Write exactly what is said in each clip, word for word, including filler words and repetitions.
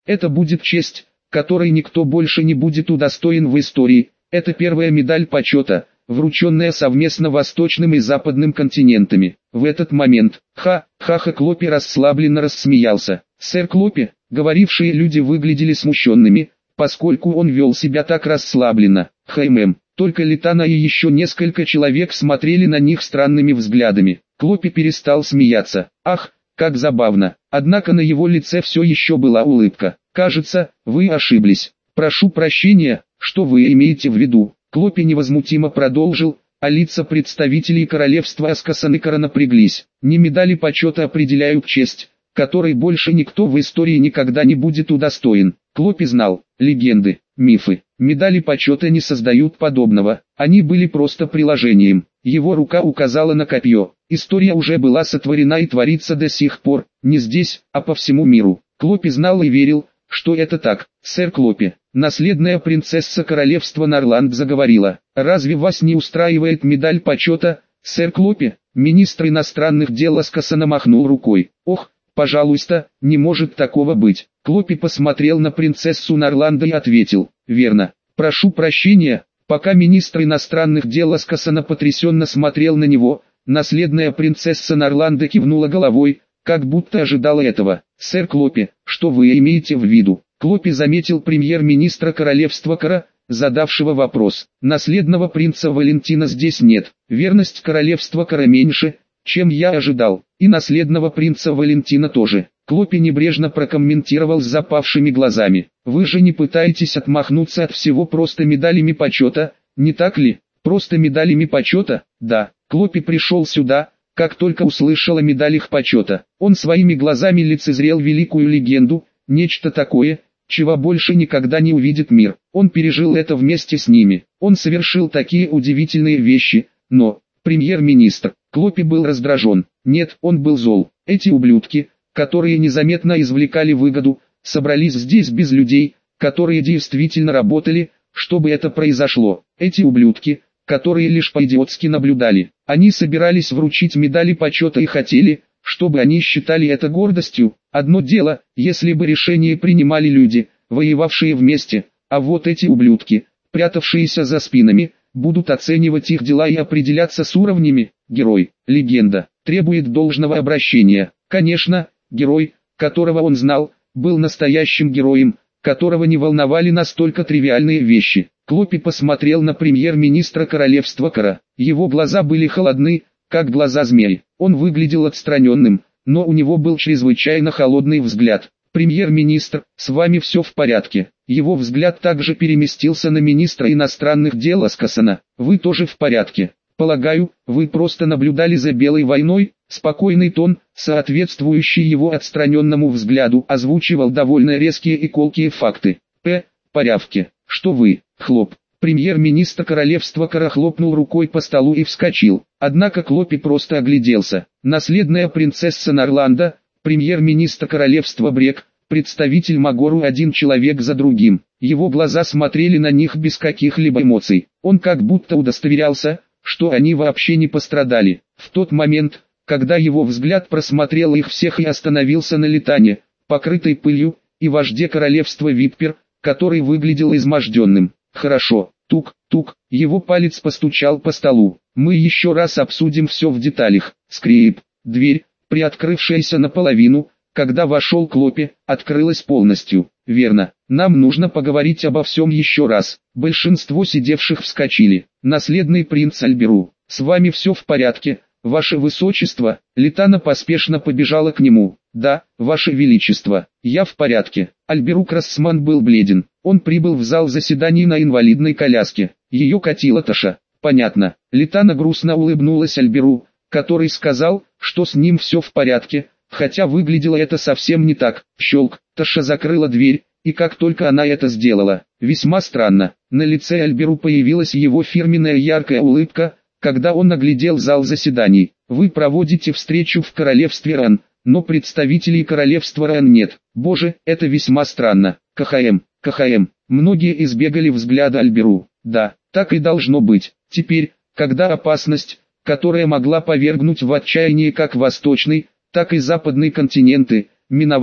Это будет честь, которой никто больше не будет удостоен в истории. Это первая медаль почета, врученная совместно восточным и западным континентами. В этот момент, ха-ха-ха, Клопи расслабленно рассмеялся. Сэр Клопи, говорившие люди выглядели смущенными, поскольку он вел себя так расслабленно. Хэм, только Литана и еще несколько человек смотрели на них странными взглядами. Клопи перестал смеяться. Ах, как забавно. Однако на его лице все еще была улыбка. Кажется, вы ошиблись. Прошу прощения, что вы имеете в виду? Клопи невозмутимо продолжил, а лица представителей королевства Аскасаныкара напряглись. Не медали почета определяют честь, которой больше никто в истории никогда не будет удостоен. Клопи знал, легенды, мифы, медали почета не создают подобного, они были просто приложением. Его рука указала на копье. История уже была сотворена и творится до сих пор, не здесь, а по всему миру. Клопи знал и верил, что это так. Сэр Клопи, наследная принцесса королевства Нарланд заговорила. Разве вас не устраивает медаль почета, сэр Клопи? Министр иностранных дел Аскасана махнул рукой. Ох, пожалуйста, не может такого быть. Клопи посмотрел на принцессу Нарланда и ответил. Верно. Прошу прощения. Пока министр иностранных дел Аскасана потрясенно смотрел на него, наследная принцесса Нарланда кивнула головой, как будто ожидала этого. «Сэр Клопи, что вы имеете в виду?» Клопи заметил премьер-министра королевства Кара, задавшего вопрос. «Наследного принца Валентина здесь нет. Верность королевства Кара меньше, чем я ожидал. И наследного принца Валентина тоже». Клопи небрежно прокомментировал с запавшими глазами. «Вы же не пытаетесь отмахнуться от всего просто медалями почета, не так ли?» «Просто медалями почета?» «Да». Клопи пришел сюда, как только услышал о медалях почета. Он своими глазами лицезрел великую легенду, нечто такое, чего больше никогда не увидит мир. Он пережил это вместе с ними. Он совершил такие удивительные вещи, но... Премьер-министр, Клопи был раздражен. Нет, он был зол. Эти ублюдки, которые незаметно извлекали выгоду, собрались здесь без людей, которые действительно работали, чтобы это произошло. Эти ублюдки, которые лишь по-идиотски наблюдали. Они собирались вручить медали почета и хотели, чтобы они считали это гордостью. Одно дело, если бы решение принимали люди, воевавшие вместе, а вот эти ублюдки, прятавшиеся за спинами, будут оценивать их дела и определяться с уровнями. Герой, легенда, требует должного обращения. Конечно, герой, которого он знал, был настоящим героем, которого не волновали настолько тривиальные вещи. Клопи посмотрел на премьер-министра королевства Кара. Его глаза были холодны, как глаза змеи. Он выглядел отстраненным, но у него был чрезвычайно холодный взгляд. «Премьер-министр, с вами все в порядке». Его взгляд также переместился на министра иностранных дел Аскасана. «Вы тоже в порядке. Полагаю, вы просто наблюдали за Белой войной?» Спокойный тон, соответствующий его отстраненному взгляду, озвучивал довольно резкие и колкие факты. «П. порядке. Что вы?» Хлоп. Премьер-министр королевства Кара хлопнул рукой по столу и вскочил. Однако Клопи просто огляделся. Наследная принцесса Нарланда, премьер-министр королевства Брек, представитель Магору, один человек за другим. Его глаза смотрели на них без каких-либо эмоций. Он как будто удостоверялся, что они вообще не пострадали. В тот момент, когда его взгляд просмотрел их всех и остановился на Литане, покрытой пылью, и вожде королевства Виппер, который выглядел изможденным. «Хорошо, тук-тук», его палец постучал по столу. «Мы еще раз обсудим все в деталях». Скрип. Дверь, приоткрывшаяся наполовину, когда вошел Клопи, открылась полностью. «Верно, нам нужно поговорить обо всем еще раз». Большинство сидевших вскочили. «Наследный принц Альберу, с вами все в порядке, ваше высочество?» Литана поспешно побежала к нему. «Да, ваше величество, я в порядке». Альберу Крассман был бледен. Он прибыл в зал заседаний на инвалидной коляске. Ее катила Таша. «Понятно». Литана грустно улыбнулась Альберу, который сказал, что с ним все в порядке, хотя выглядело это совсем не так. Щелк. Таша закрыла дверь, и как только она это сделала, весьма странно, на лице Альберу появилась его фирменная яркая улыбка, когда он оглядел зал заседаний. «Вы проводите встречу в королевстве Ран, но представителей королевства Ран нет. Боже, это весьма странно». КХМ, КХМ. Многие избегали взгляда Альберу. Да, так и должно быть. Теперь, когда опасность, которая могла повергнуть в отчаяние как восточный, так и западный континенты, миновала,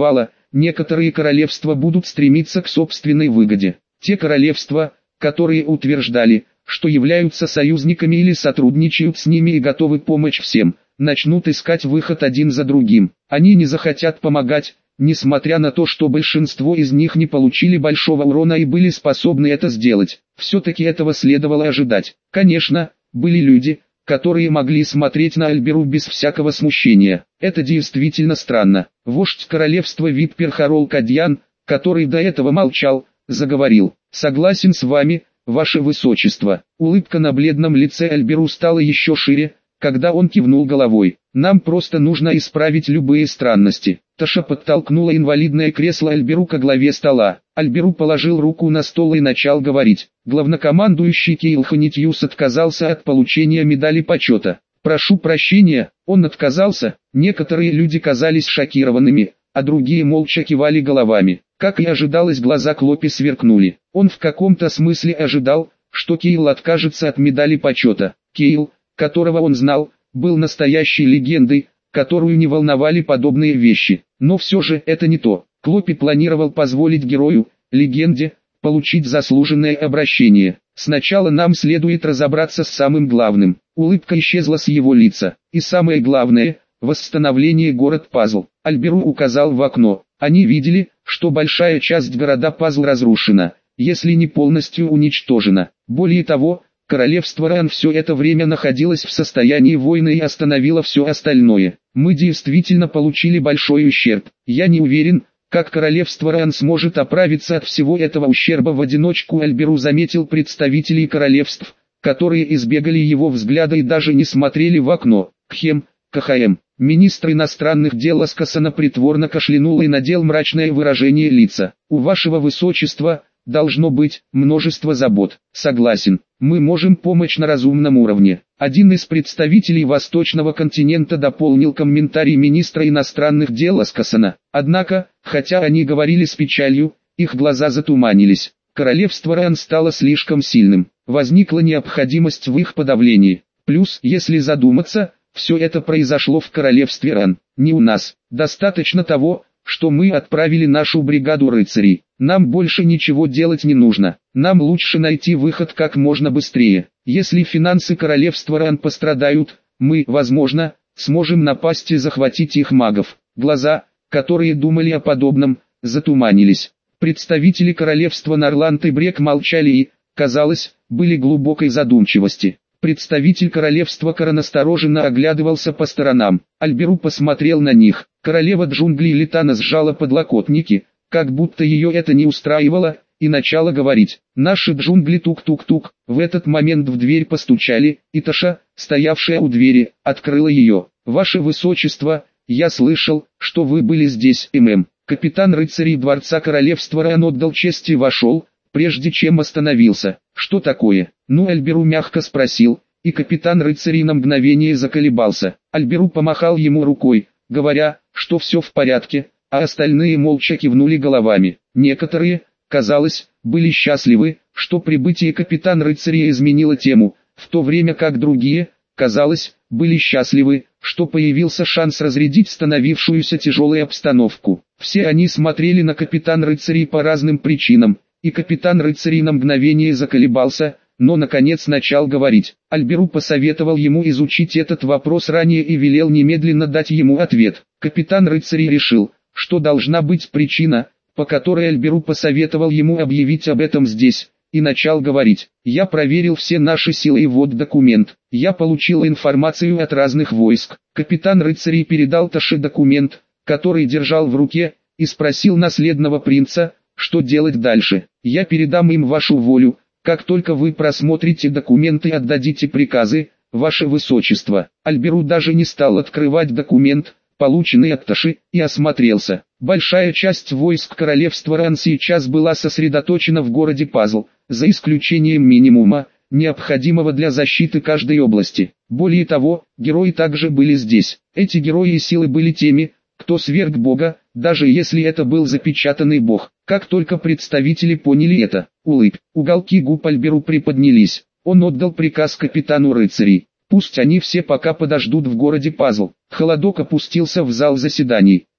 некоторые королевства будут стремиться к собственной выгоде. Те королевства, которые утверждали, что являются союзниками или сотрудничают с ними и готовы помочь всем, начнут искать выход один за другим. Они не захотят помогать, несмотря на то, что большинство из них не получили большого урона и были способны это сделать. Все-таки этого следовало ожидать. Конечно, были люди, которые могли смотреть на Альберу без всякого смущения. Это действительно странно. Вождь королевства Виппер Харол Кадьян, который до этого молчал, заговорил. «Согласен с вами, ваше высочество». Улыбка на бледном лице Альберу стала еще шире, когда он кивнул головой. «Нам просто нужно исправить любые странности». Таша подтолкнула инвалидное кресло Альберу к главе стола. Альберу положил руку на стол и начал говорить. Главнокомандующий Кейл Ханитьюс отказался от получения медали почета. «Прошу прощения, он отказался». Некоторые люди казались шокированными, а другие молча кивали головами. Как и ожидалось, глаза Клопи сверкнули. Он в каком-то смысле ожидал, что Кейл откажется от медали почета. Кейл, которого он знал, был настоящей легендой, которую не волновали подобные вещи. Но все же это не то. Клопи планировал позволить герою, легенде, получить заслуженное обращение. Сначала нам следует разобраться с самым главным. Улыбка исчезла с его лица. И самое главное – восстановление город-пазл. Альберу указал в окно. Они видели, что большая часть города-пазл разрушена, если не полностью уничтожена. Более того, королевство Ран все это время находилось в состоянии войны и остановило все остальное. Мы действительно получили большой ущерб. Я не уверен, как королевство Ран сможет оправиться от всего этого ущерба в одиночку. Альберу заметил представителей королевств, которые избегали его взгляда и даже не смотрели в окно. Кхем, КХМ. Министр иностранных дел Аскасана притворно кашлянул и надел мрачное выражение лица. «У вашего высочества должно быть множество забот». «Согласен, мы можем помочь на разумном уровне». Один из представителей Восточного континента дополнил комментарий министра иностранных дел Аскасана. Однако, хотя они говорили с печалью, их глаза затуманились. Королевство Ран стало слишком сильным. Возникла необходимость в их подавлении. Плюс, если задуматься, все это произошло в королевстве Ран, не у нас. Достаточно того, что мы отправили нашу бригаду рыцарей. Нам больше ничего делать не нужно. Нам лучше найти выход как можно быстрее. Если финансы королевства Ран пострадают, мы, возможно, сможем напасть и захватить их магов. Глаза, которые думали о подобном, затуманились. Представители королевства Нарланд и Брек молчали и, казалось, были в глубокой задумчивости. Представитель королевства Кара настороженно оглядывался по сторонам. Альберу посмотрел на них. Королева джунглей Литана сжала подлокотники, как будто ее это не устраивало, и начала говорить. «Наши джунгли тук-тук-тук». В этот момент в дверь постучали, и Таша, стоявшая у двери, открыла ее. «Ваше высочество, я слышал, что вы были здесь, ММ». Капитан рыцарей дворца королевства Ран отдал честь и вошел, прежде чем остановился. «Что такое?» Ну Альберу мягко спросил, и капитан рыцарей на мгновение заколебался. Альберу помахал ему рукой, говоря, что все в порядке, а остальные молча кивнули головами. Некоторые, казалось, были счастливы, что прибытие капитана рыцарей изменило тему, в то время как другие, казалось, были счастливы, что появился шанс разрядить становившуюся тяжелую обстановку. Все они смотрели на капитана рыцарей по разным причинам, и капитан рыцарей на мгновение заколебался, но наконец начал говорить. Альберу посоветовал ему изучить этот вопрос ранее и велел немедленно дать ему ответ. Капитан рыцарей решил, что должна быть причина, по которой Альберу посоветовал ему объявить об этом здесь, и начал говорить. «Я проверил все наши силы и вот документ. Я получил информацию от разных войск». Капитан рыцарей передал Таше документ, который держал в руке, и спросил наследного принца, что делать дальше. «Я передам им вашу волю, как только вы просмотрите документы и отдадите приказы, ваше высочество». Альберу даже не стал открывать документ, полученный от Таши, и осмотрелся. Большая часть войск королевства Ран сейчас была сосредоточена в городе Пазл, за исключением минимума, необходимого для защиты каждой области. Более того, герои также были здесь. Эти герои и силы были теми, кто сверг бога, даже если это был запечатанный бог. Как только представители поняли это, улыб, уголки губ Альберу приподнялись. Он отдал приказ капитану рыцарей. Пусть они все пока подождут в городе Пазл. Холодок опустился в зал заседаний.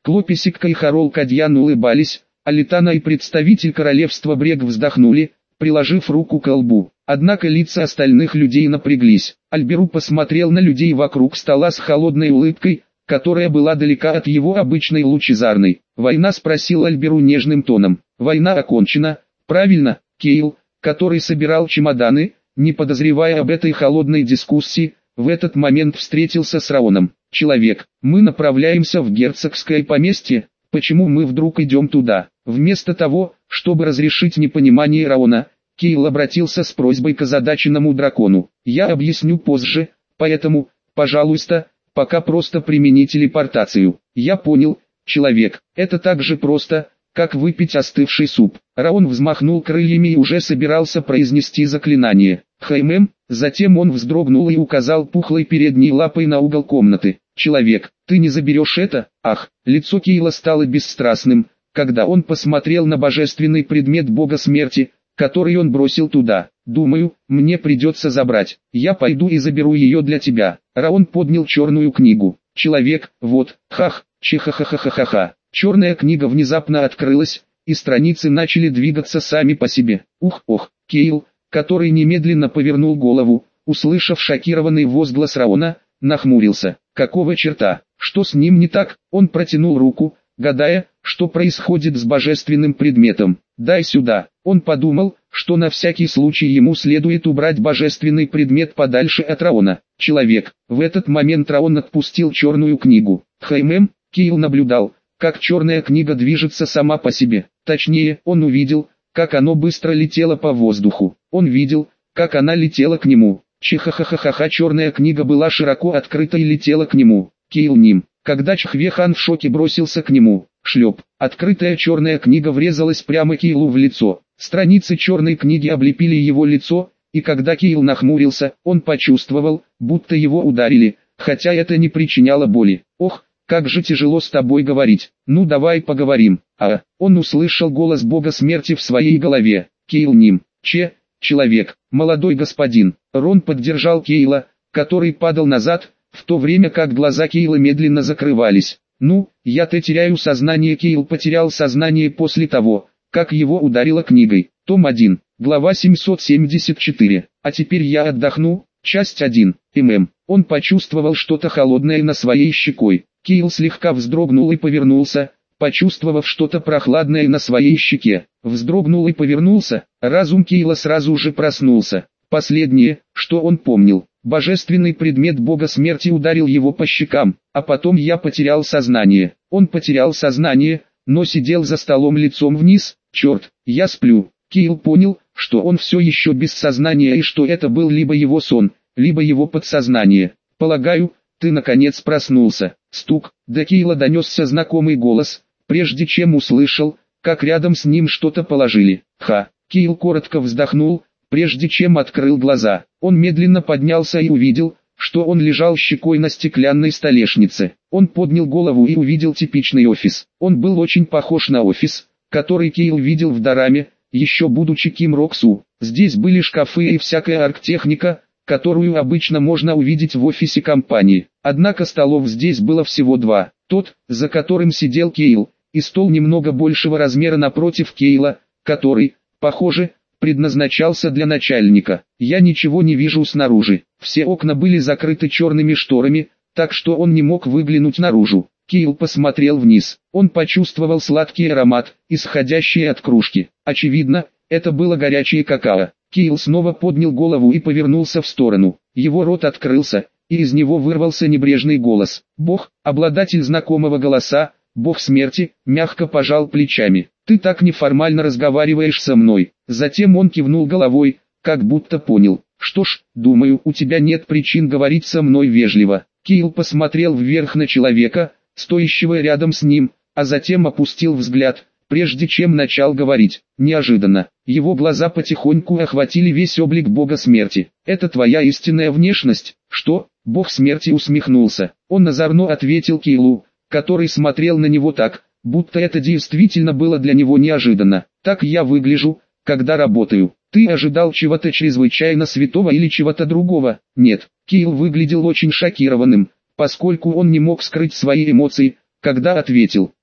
Клописикка и Харол Кадьян улыбались, а Литана и представитель королевства Брег вздохнули, приложив руку к лбу. Однако лица остальных людей напряглись. Альберу посмотрел на людей вокруг стола с холодной улыбкой, которая была далека от его обычной лучезарной. «Война?» — спросил Альберу нежным тоном. «Война окончена, правильно?» Кейл, который собирал чемоданы, не подозревая об этой холодной дискуссии, в этот момент встретился с Раоном. «Человек, мы направляемся в герцогское поместье, почему мы вдруг идем туда?» Вместо того, чтобы разрешить непонимание Раона, Кейл обратился с просьбой к озадаченному дракону. «Я объясню позже, поэтому, пожалуйста, пока просто примени телепортацию». «Я понял, человек, это так же просто, как выпить остывший суп». Раон взмахнул крыльями и уже собирался произнести заклинание. «Хаймем», затем он вздрогнул и указал пухлой передней лапой на угол комнаты. «Человек, ты не заберешь это?» Ах, лицо Кейла стало бесстрастным, когда он посмотрел на божественный предмет бога смерти, который он бросил туда. «Думаю, мне придется забрать. Я пойду и заберу ее для тебя». Раон поднял черную книгу. «Человек, вот, хах, чихахахахаха». Черная книга внезапно открылась, и страницы начали двигаться сами по себе. Ух-ох, Кейл, который немедленно повернул голову, услышав шокированный возглас Раона, нахмурился. «Какого черта? Что с ним не так?» Он протянул руку, гадая, что происходит с божественным предметом. «Дай сюда». Он подумал, что на всякий случай ему следует убрать божественный предмет подальше от Раона. «Человек». В этот момент Раон отпустил черную книгу. Хаймем, Кейл наблюдал, как черная книга движется сама по себе. Точнее, он увидел, как оно быстро летело по воздуху. Он видел, как она летела к нему. Чихахахахаха, черная книга была широко открыта и летела к нему. Кейл ним. Когда Чхвехан в шоке бросился к нему, шлеп, открытая черная книга врезалась прямо Кейлу в лицо. Страницы черной книги облепили его лицо, и когда Кейл нахмурился, он почувствовал, будто его ударили, хотя это не причиняло боли. «Ох, как же тяжело с тобой говорить. Ну давай поговорим». А, он услышал голос бога смерти в своей голове. «Кейл ним. Че, человек, молодой господин». Рон поддержал Кейла, который падал назад, в то время как глаза Кейла медленно закрывались. «Ну, я-то теряю сознание». Кейл потерял сознание после того, как его ударило книгой. Том один, глава семьсот семьдесят четыре. «А теперь я отдохну». Часть один. ММ. Он почувствовал что-то холодное на своей щекой. Кейл слегка вздрогнул и повернулся, почувствовав что-то прохладное на своей щеке. Вздрогнул и повернулся, разум Кейла сразу же проснулся. Последнее, что он помнил, божественный предмет бога смерти ударил его по щекам, а потом я потерял сознание. Он потерял сознание, но сидел за столом лицом вниз. Черт, я сплю. Кейл понял, что он все еще без сознания и что это был либо его сон, либо его подсознание. «Полагаю, ты наконец проснулся». Стук, до Кейла донесся знакомый голос, прежде чем услышал, как рядом с ним что-то положили. Ха, Кейл коротко вздохнул, прежде чем открыл глаза. Он медленно поднялся и увидел, что он лежал щекой на стеклянной столешнице. Он поднял голову и увидел типичный офис. Он был очень похож на офис, который Кейл видел в Дораме, еще будучи Ким Роксу. Здесь были шкафы и всякая арктехника, которую обычно можно увидеть в офисе компании. Однако столов здесь было всего два. Тот, за которым сидел Кейл, и стол немного большего размера напротив Кейла, который, похоже, предназначался для начальника. «Я ничего не вижу снаружи». Все окна были закрыты черными шторами, так что он не мог выглянуть наружу. Кейл посмотрел вниз. Он почувствовал сладкий аромат, исходящий от кружки. Очевидно, это было горячее какао. Кейл снова поднял голову и повернулся в сторону. Его рот открылся, и из него вырвался небрежный голос. Бог, обладатель знакомого голоса, бог смерти, мягко пожал плечами. «Ты так неформально разговариваешь со мной». Затем он кивнул головой, как будто понял. «Что ж, думаю, у тебя нет причин говорить со мной вежливо». Кейл посмотрел вверх на человека, стоящего рядом с ним, а затем опустил взгляд, прежде чем начал говорить. Неожиданно, его глаза потихоньку охватили весь облик бога смерти. «Это твоя истинная внешность?» «Что?» Бог смерти усмехнулся. Он озорно ответил Кейлу, который смотрел на него так, будто это действительно было для него неожиданно. «Так я выгляжу, когда работаю». «Ты ожидал чего-то чрезвычайно святого или чего-то другого?» «Нет». Кейл выглядел очень шокированным, поскольку он не мог скрыть свои эмоции, когда ответил.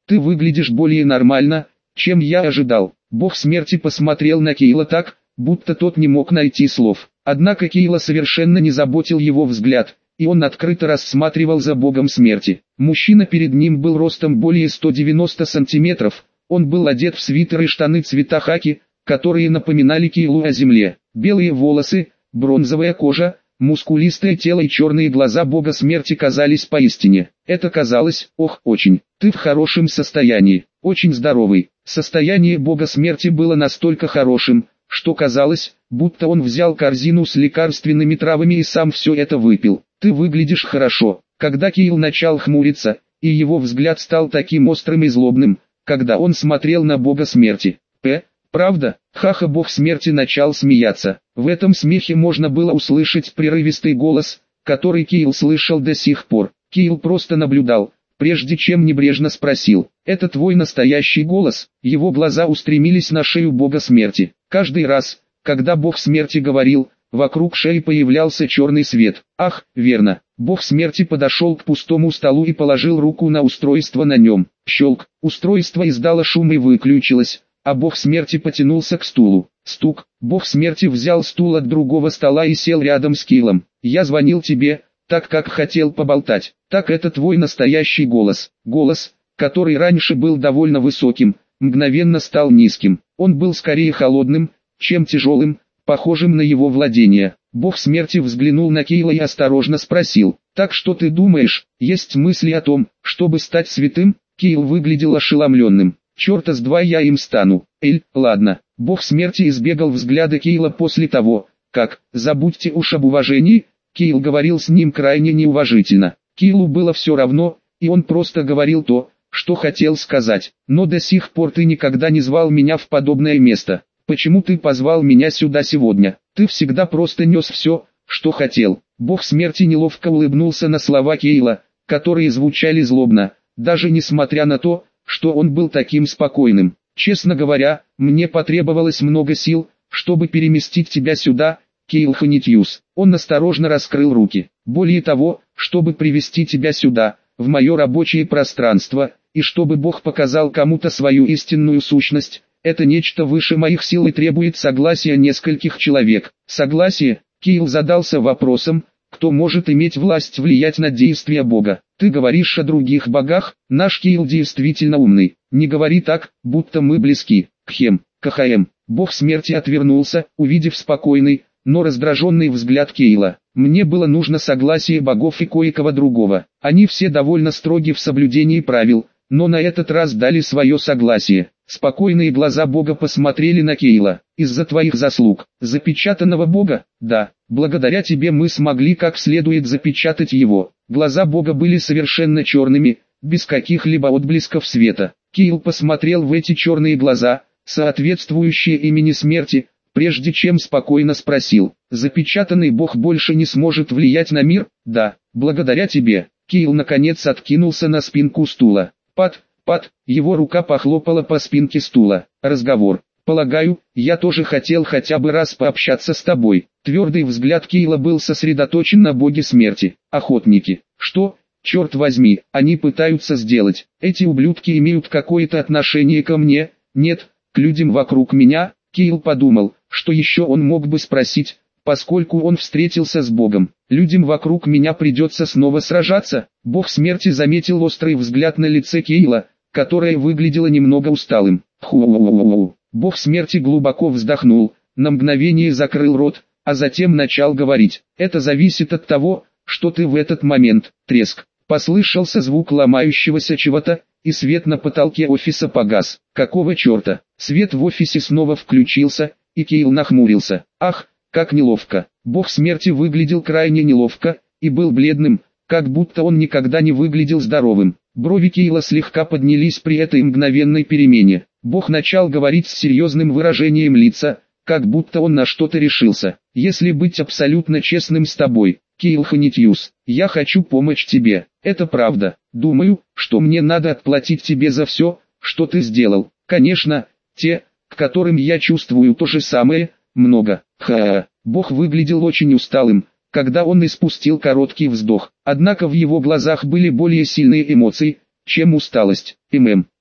ты выглядишь более нормально, чем я ожидал. Бог смерти посмотрел на Кейла так, будто тот не мог найти слов. Однако Кейла совершенно не заботил его взгляд, и он открыто рассматривал за богом смерти. Мужчина перед ним был ростом более ста девяноста сантиметров, он был одет в свитер и штаны цвета хаки, которые напоминали Кейлу о земле. Белые волосы, бронзовая кожа, мускулистое тело и черные глаза бога смерти казались поистине. Это казалось, ох, очень. Ты в хорошем состоянии, очень здоровый. Состояние бога смерти было настолько хорошим, что казалось, будто он взял корзину с лекарственными травами и сам все это выпил. Ты выглядишь хорошо. Когда Кейл начал хмуриться, и его взгляд стал таким острым и злобным, когда он смотрел на бога смерти. П. Правда? Ха-ха, бог смерти начал смеяться. В этом смехе можно было услышать прерывистый голос, который Кейл слышал до сих пор. Кейл просто наблюдал, прежде чем небрежно спросил: «Это твой настоящий голос?» Его глаза устремились на шею бога смерти. Каждый раз, когда бог смерти говорил, вокруг шеи появлялся черный свет. Ах, верно. Бог смерти подошел к пустому столу и положил руку на устройство на нем. Щелк. Устройство издало шум и выключилось, а бог смерти потянулся к стулу. Стук. Бог смерти взял стул от другого стола и сел рядом с Кейлом. «Я звонил тебе, так как хотел поболтать. Так это твой настоящий голос». Голос, который раньше был довольно высоким, мгновенно стал низким. Он был скорее холодным, чем тяжелым, похожим на его владение. Бог смерти взглянул на Кейла и осторожно спросил: «Так что ты думаешь, есть мысли о том, чтобы стать святым?» Кейл выглядел ошеломленным. «Черта с два я им стану. Эль, ладно». Бог смерти избегал взгляда Кейла после того, как, забудьте уж об уважении, Кейл говорил с ним крайне неуважительно. Кейлу было все равно, и он просто говорил то, что хотел сказать. «Но до сих пор ты никогда не звал меня в подобное место. Почему ты позвал меня сюда сегодня? Ты всегда просто нес все, что хотел». Бог смерти неловко улыбнулся на слова Кейла, которые звучали злобно, даже несмотря на то, что он был таким спокойным. «Честно говоря, мне потребовалось много сил, чтобы переместить тебя сюда, Кейл Ханитьюс». Он осторожно раскрыл руки. «Более того, чтобы привести тебя сюда, в мое рабочее пространство, и чтобы Бог показал кому-то свою истинную сущность, это нечто выше моих сил и требует согласия нескольких человек». Согласие? Кейл задался вопросом, кто может иметь власть влиять на действия Бога. «Ты говоришь о других богах?» Наш Кейл действительно умный. Не говори так, будто мы близки. Кхем, КХМ. Бог смерти отвернулся, увидев спокойный, но раздраженный взгляд Кейла. «Мне было нужно согласие богов и кое-кого другого. Они все довольно строги в соблюдении правил, но на этот раз дали свое согласие». Спокойные глаза Бога посмотрели на Кейла. «Из-за твоих заслуг, запечатанного Бога? Да, благодаря тебе мы смогли как следует запечатать его». Глаза Бога были совершенно черными, без каких-либо отблесков света. Кейл посмотрел в эти черные глаза, соответствующие имени смерти, прежде чем спокойно спросил: «Запечатанный Бог больше не сможет влиять на мир?» «Да, благодаря тебе». Кейл наконец откинулся на спинку стула. «Пат, Пат», его рука похлопала по спинке стула. «Разговор. Полагаю, я тоже хотел хотя бы раз пообщаться с тобой». Твердый взгляд Кейла был сосредоточен на боге смерти. «Охотники. Что, черт возьми, они пытаются сделать? Эти ублюдки имеют какое-то отношение ко мне? Нет, к людям вокруг меня?» Кейл подумал, что еще он мог бы спросить, поскольку он встретился с Богом. «Людям вокруг меня придется снова сражаться?» Бог смерти заметил острый взгляд на лице Кейла, которое выглядело немного усталым. Ху-у-у-у-у. Бог смерти глубоко вздохнул, на мгновение закрыл рот, а затем начал говорить. «Это зависит от того, что ты в этот момент». Треск. Послышался звук ломающегося чего-то, и свет на потолке офиса погас. «Какого черта?» Свет в офисе снова включился, и Кейл нахмурился. «Ах, как неловко». Бог смерти выглядел крайне неловко, и был бледным, как будто он никогда не выглядел здоровым. Брови Кейла слегка поднялись при этой мгновенной перемене. Бог начал говорить с серьезным выражением лица, как будто он на что-то решился. «Если быть абсолютно честным с тобой, Кейл Ханитьюс, я хочу помочь тебе. Это правда. Думаю, что мне надо отплатить тебе за все, что ты сделал. Конечно, те, к которым я чувствую то же самое, много». Ха-ха. Бог выглядел очень усталым, когда он испустил короткий вздох. Однако в его глазах были более сильные эмоции, чем усталость. «ММ,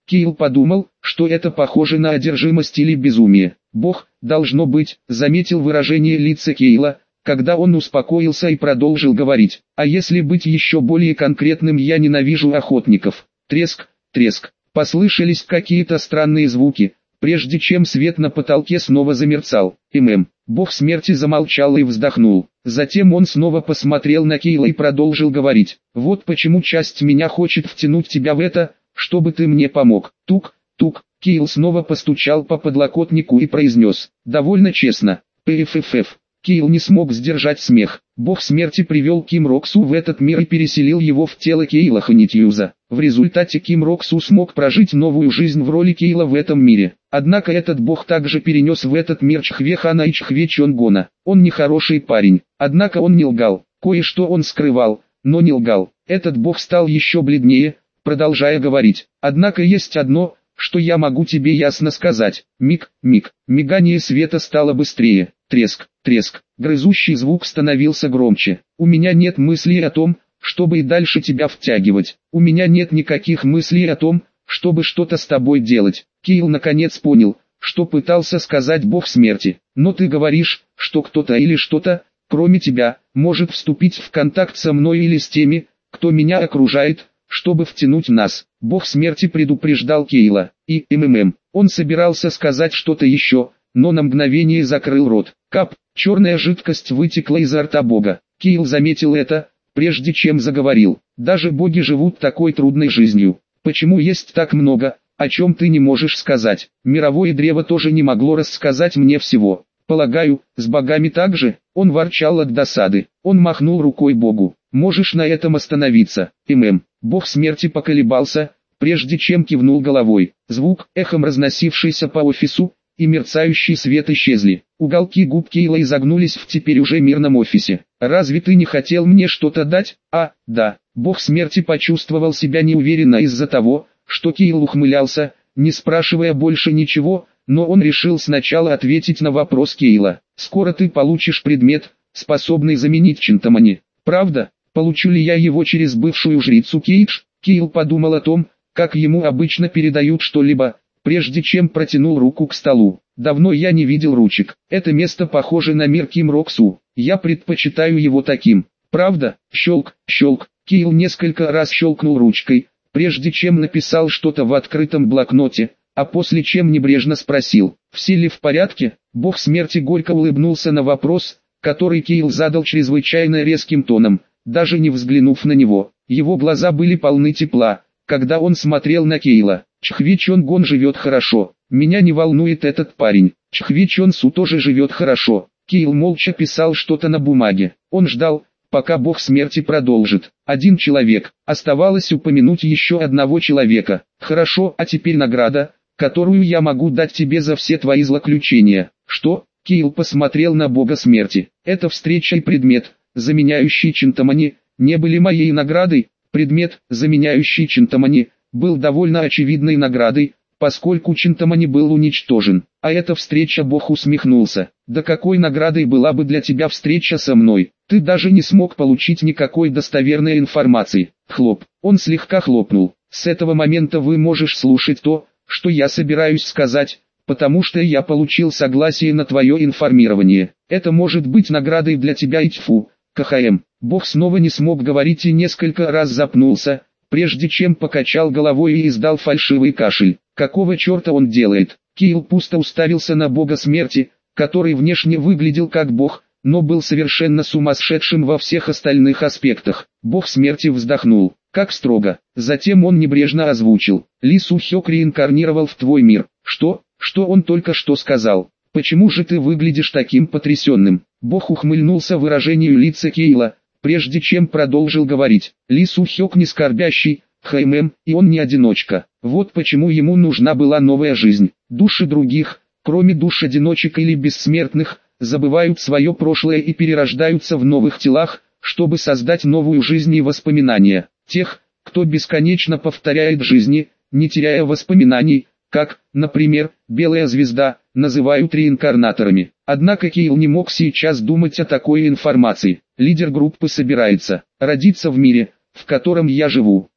Кейл подумал, что это похоже на одержимость или безумие. Бог, должно быть, заметил выражение лица Кейла, когда он успокоился и продолжил говорить. А если быть еще более конкретным, я ненавижу охотников. Треск, треск. Послышались какие-то странные звуки, прежде чем свет на потолке снова замерцал. ММ. Бог смерти замолчал и вздохнул. Затем он снова посмотрел на Кейла и продолжил говорить. Вот почему часть меня хочет втянуть тебя в это, чтобы ты мне помог. Тук, тук. Кейл снова постучал по подлокотнику и произнес. Довольно честно. Пффф. Кейл не смог сдержать смех. Бог смерти привел Ким Роксу в этот мир и переселил его в тело Кейла Ханитьюза. В результате Ким Роксу смог прожить новую жизнь в роли Кейла в этом мире. Однако этот бог также перенес в этот мир Чхве Хана и Чхве Чонгона. Он не хороший парень, однако он не лгал. Кое-что он скрывал, но не лгал. Этот бог стал еще бледнее, продолжая говорить. Однако есть одно, что я могу тебе ясно сказать. Миг, миг. Мигание света стало быстрее. Треск, треск. Грызущий звук становился громче. У меня нет мыслей о том, чтобы и дальше тебя втягивать. У меня нет никаких мыслей о том, чтобы что-то с тобой делать. Кейл наконец понял, что пытался сказать бог смерти. Но ты говоришь, что кто-то или что-то, кроме тебя, может вступить в контакт со мной или с теми, кто меня окружает, чтобы втянуть нас. Бог смерти предупреждал Кейла. И МММ. Он собирался сказать что-то еще, но на мгновение закрыл рот. Кап, черная жидкость вытекла изо рта бога. Кейл заметил это, прежде чем заговорил. Даже боги живут такой трудной жизнью. Почему есть так много, о чем ты не можешь сказать? Мировое древо тоже не могло рассказать мне всего. Полагаю, с богами так же? Он ворчал от досады. Он махнул рукой богу. Можешь на этом остановиться. ММ. Бог смерти поколебался, прежде чем кивнул головой. Звук, эхом разносившийся по офису, и мерцающий свет исчезли. Уголки губ Кейла изогнулись в теперь уже мирном офисе. «Разве ты не хотел мне что-то дать?» «А, да». Бог смерти почувствовал себя неуверенно из-за того, что Кейл ухмылялся, не спрашивая больше ничего, но он решил сначала ответить на вопрос Кейла. «Скоро ты получишь предмет, способный заменить Чинтамани. Правда? Получу ли я его через бывшую жрицу Кейдж?» Кейл подумал о том, как ему обычно передают что-либо, прежде чем протянул руку к столу. «Давно я не видел ручек. Это место похоже на мир Ким Роксу. Я предпочитаю его таким. Правда?» Щелк, щелк. Кейл несколько раз щелкнул ручкой, прежде чем написал что-то в открытом блокноте, а после чем небрежно спросил: «Все ли в порядке?» Бог смерти горько улыбнулся на вопрос, который Кейл задал чрезвычайно резким тоном, даже не взглянув на него. Его глаза были полны тепла, когда он смотрел на Кейла. «Чхве Чонгон живет хорошо. Меня не волнует этот парень. Чхве Чонсу тоже живет хорошо». Кейл молча писал что-то на бумаге. Он ждал, пока бог смерти продолжит. Один человек. Оставалось упомянуть еще одного человека. «Хорошо, а теперь награда, которую я могу дать тебе за все твои злоключения». «Что?» Кейл посмотрел на бога смерти. «Эта встреча и предмет, заменяющий Чинтамани, не были моей наградой». Предмет, заменяющий Чинтамани, был довольно очевидной наградой, поскольку Чинтамани был уничтожен. А эта встреча, бог усмехнулся. «Да какой наградой была бы для тебя встреча со мной? Ты даже не смог получить никакой достоверной информации». Хлоп. Он слегка хлопнул. «С этого момента вы можешь слушать то, что я собираюсь сказать, потому что я получил согласие на твое информирование. Это может быть наградой для тебя и тьфу, КХМ». Бог снова не смог говорить и несколько раз запнулся, прежде чем покачал головой и издал фальшивый кашель. Какого черта он делает? Кейл пусто уставился на бога смерти, который внешне выглядел как бог, но был совершенно сумасшедшим во всех остальных аспектах. Бог смерти вздохнул. Как строго. Затем он небрежно озвучил: «Ли Су Хёк реинкарнировал в твой мир». «Что? Что он только что сказал? Почему же ты выглядишь таким потрясенным?» Бог ухмыльнулся выражению лица Кейла, прежде чем продолжил говорить. «Ли Су Хёк не скорбящий, ХММ, и он не одиночка. Вот почему ему нужна была новая жизнь. Души других, кроме душ одиночек или бессмертных, забывают свое прошлое и перерождаются в новых телах, чтобы создать новую жизнь и воспоминания. Тех, кто бесконечно повторяет жизни, не теряя воспоминаний, как, например, Белая Звезда, называют реинкарнаторами». Однако Кейл не мог сейчас думать о такой информации. «Лидер группы собирается родиться в мире, в котором я живу.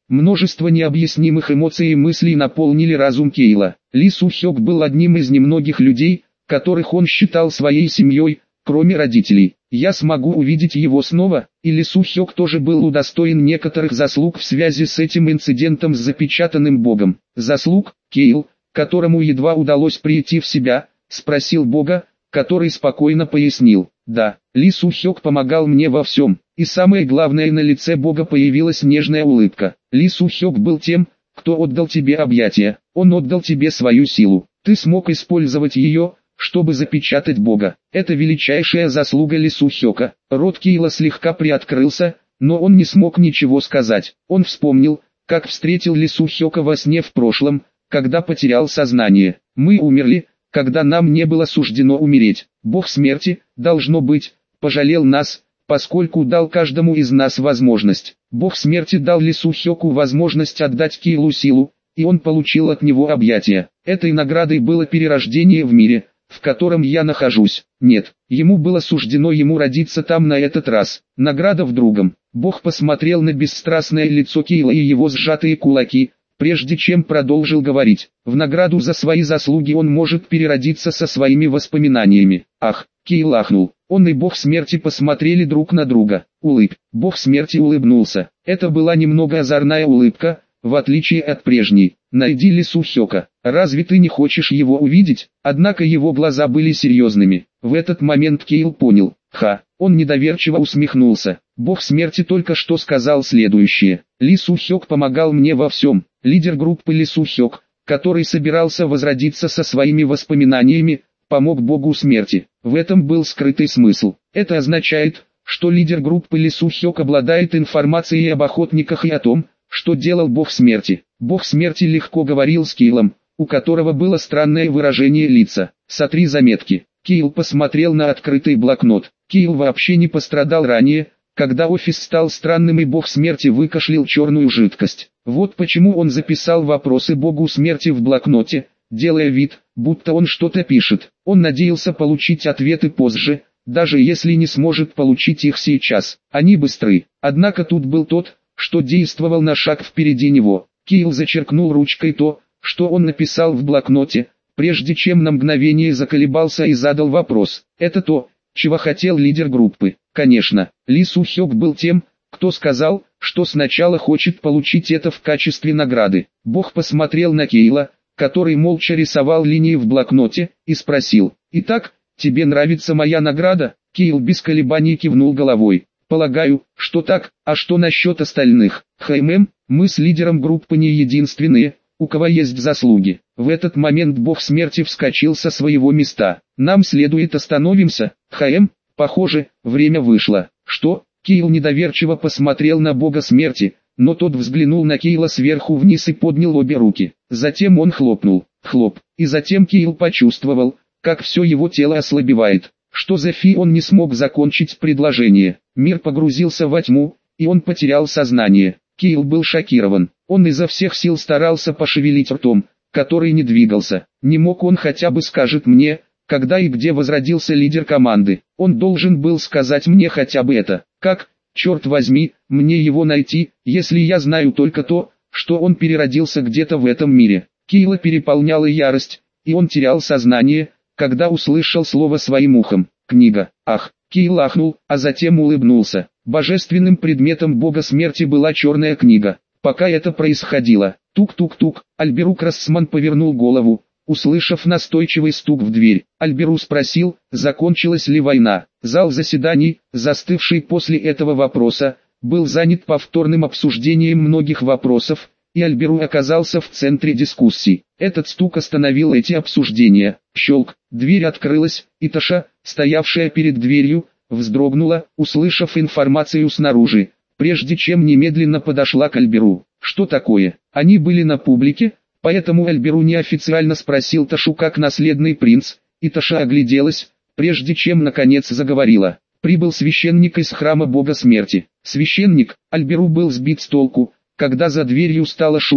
Множество необъяснимых эмоций и мыслей наполнили разум Кейла. Ли Су-хёк был одним из немногих людей, которых он считал своей семьей, кроме родителей. Я смогу увидеть его снова, и Ли Су-хёк тоже был удостоен некоторых заслуг в связи с этим инцидентом с запечатанным Богом. Заслуг? Кейл, которому едва удалось прийти в себя, спросил Бога, который спокойно пояснил: да, Ли Су-хёк помогал мне во всем, и самое главное, на лице Бога появилась нежная улыбка. Ли Су-хёк был тем, кто отдал тебе объятия, он отдал тебе свою силу, ты смог использовать ее, чтобы запечатать Бога. Это величайшая заслуга Ли Су-хёка. Рот Кейла слегка приоткрылся, но он не смог ничего сказать. Он вспомнил, как встретил Ли Су-хёка во сне в прошлом, когда потерял сознание. Мы умерли, когда нам не было суждено умереть. Бог смерти, должно быть, пожалел нас, поскольку дал каждому из нас возможность. Бог смерти дал Ли Су-хёку возможность отдать Кейлу силу, и он получил от него объятия. Этой наградой было перерождение в мире, в котором я нахожусь. Нет, ему было суждено ему родиться там на этот раз. Награда в другом. Бог посмотрел на бесстрастное лицо Кейла и его сжатые кулаки, прежде чем продолжил говорить. В награду за свои заслуги он может переродиться со своими воспоминаниями. Ах, Кейл ахнул. Он и Бог смерти посмотрели друг на друга. Улыб. Бог смерти улыбнулся. Это была немного озорная улыбка, в отличие от прежней. Найди Ли Су-хёка. Разве ты не хочешь его увидеть? Однако его глаза были серьезными. В этот момент Кейл понял. Ха. Он недоверчиво усмехнулся. Бог смерти только что сказал следующее. Ли Су-хёк помогал мне во всем. Лидер группы Ли Су-хёк, который собирался возродиться со своими воспоминаниями, помог Богу смерти. В этом был скрытый смысл. Это означает, что лидер группы Ли Су-хёк обладает информацией об охотниках и о том, что делал Бог смерти. Бог смерти легко говорил с Кейлом, у которого было странное выражение лица. Сотри заметки. Кейл посмотрел на открытый блокнот. Кейл вообще не пострадал ранее, когда офис стал странным и Бог смерти выкашлял черную жидкость. Вот почему он записал вопросы Богу смерти в блокноте, делая вид, будто он что-то пишет. Он надеялся получить ответы позже, даже если не сможет получить их сейчас. Они быстры. Однако тут был тот, что действовал на шаг впереди него. Кейл зачеркнул ручкой то, что он написал в блокноте, прежде чем на мгновение заколебался и задал вопрос. Это то, чего хотел лидер группы. Конечно, Ли Су-хёк был тем, кто сказал, что сначала хочет получить это в качестве награды. Бог посмотрел на Кейла, который молча рисовал линии в блокноте, и спросил: «Итак, тебе нравится моя награда?» Кейл без колебаний кивнул головой. «Полагаю, что так, а что насчет остальных? Хэймэм, мы с лидером группы не единственные, у кого есть заслуги». В этот момент Бог смерти вскочил со своего места. «Нам следует остановимся, Хэм, похоже, время вышло». «Что?» Кейл недоверчиво посмотрел на Бога смерти, но тот взглянул на Кейла сверху вниз и поднял обе руки. Затем он хлопнул. Хлоп. И затем Кейл почувствовал, как все его тело ослабевает. Что за фи, он не смог закончить предложение. Мир погрузился во тьму, и он потерял сознание. Кейл был шокирован. Он изо всех сил старался пошевелить ртом, который не двигался. Не мог он хотя бы скажет мне, когда и где возродился лидер команды. Он должен был сказать мне хотя бы это. Как, черт возьми, мне его найти, если я знаю только то, что он переродился где-то в этом мире. Кейла переполняла ярость, и он терял сознание, когда услышал слово своим ухом. Книга. Ах, Кейл ахнул, а затем улыбнулся. Божественным предметом Бога смерти была черная книга. Пока это происходило, тук-тук-тук, Альберу Крассман повернул голову, услышав настойчивый стук в дверь. Альберу спросил, закончилась ли война. Зал заседаний, застывший после этого вопроса, был занят повторным обсуждением многих вопросов, и Альберу оказался в центре дискуссий. Этот стук остановил эти обсуждения. Щелк, дверь открылась, и Таша, стоявшая перед дверью, вздрогнула, услышав информацию снаружи, прежде чем немедленно подошла к Альберу. Что такое? Они были на публике, поэтому Альберу неофициально спросил Ташу как наследный принц, и Таша огляделась, прежде чем наконец заговорила. Прибыл священник из храма Бога смерти. Священник, Альберу был сбит с толку, когда за дверью стало шумно,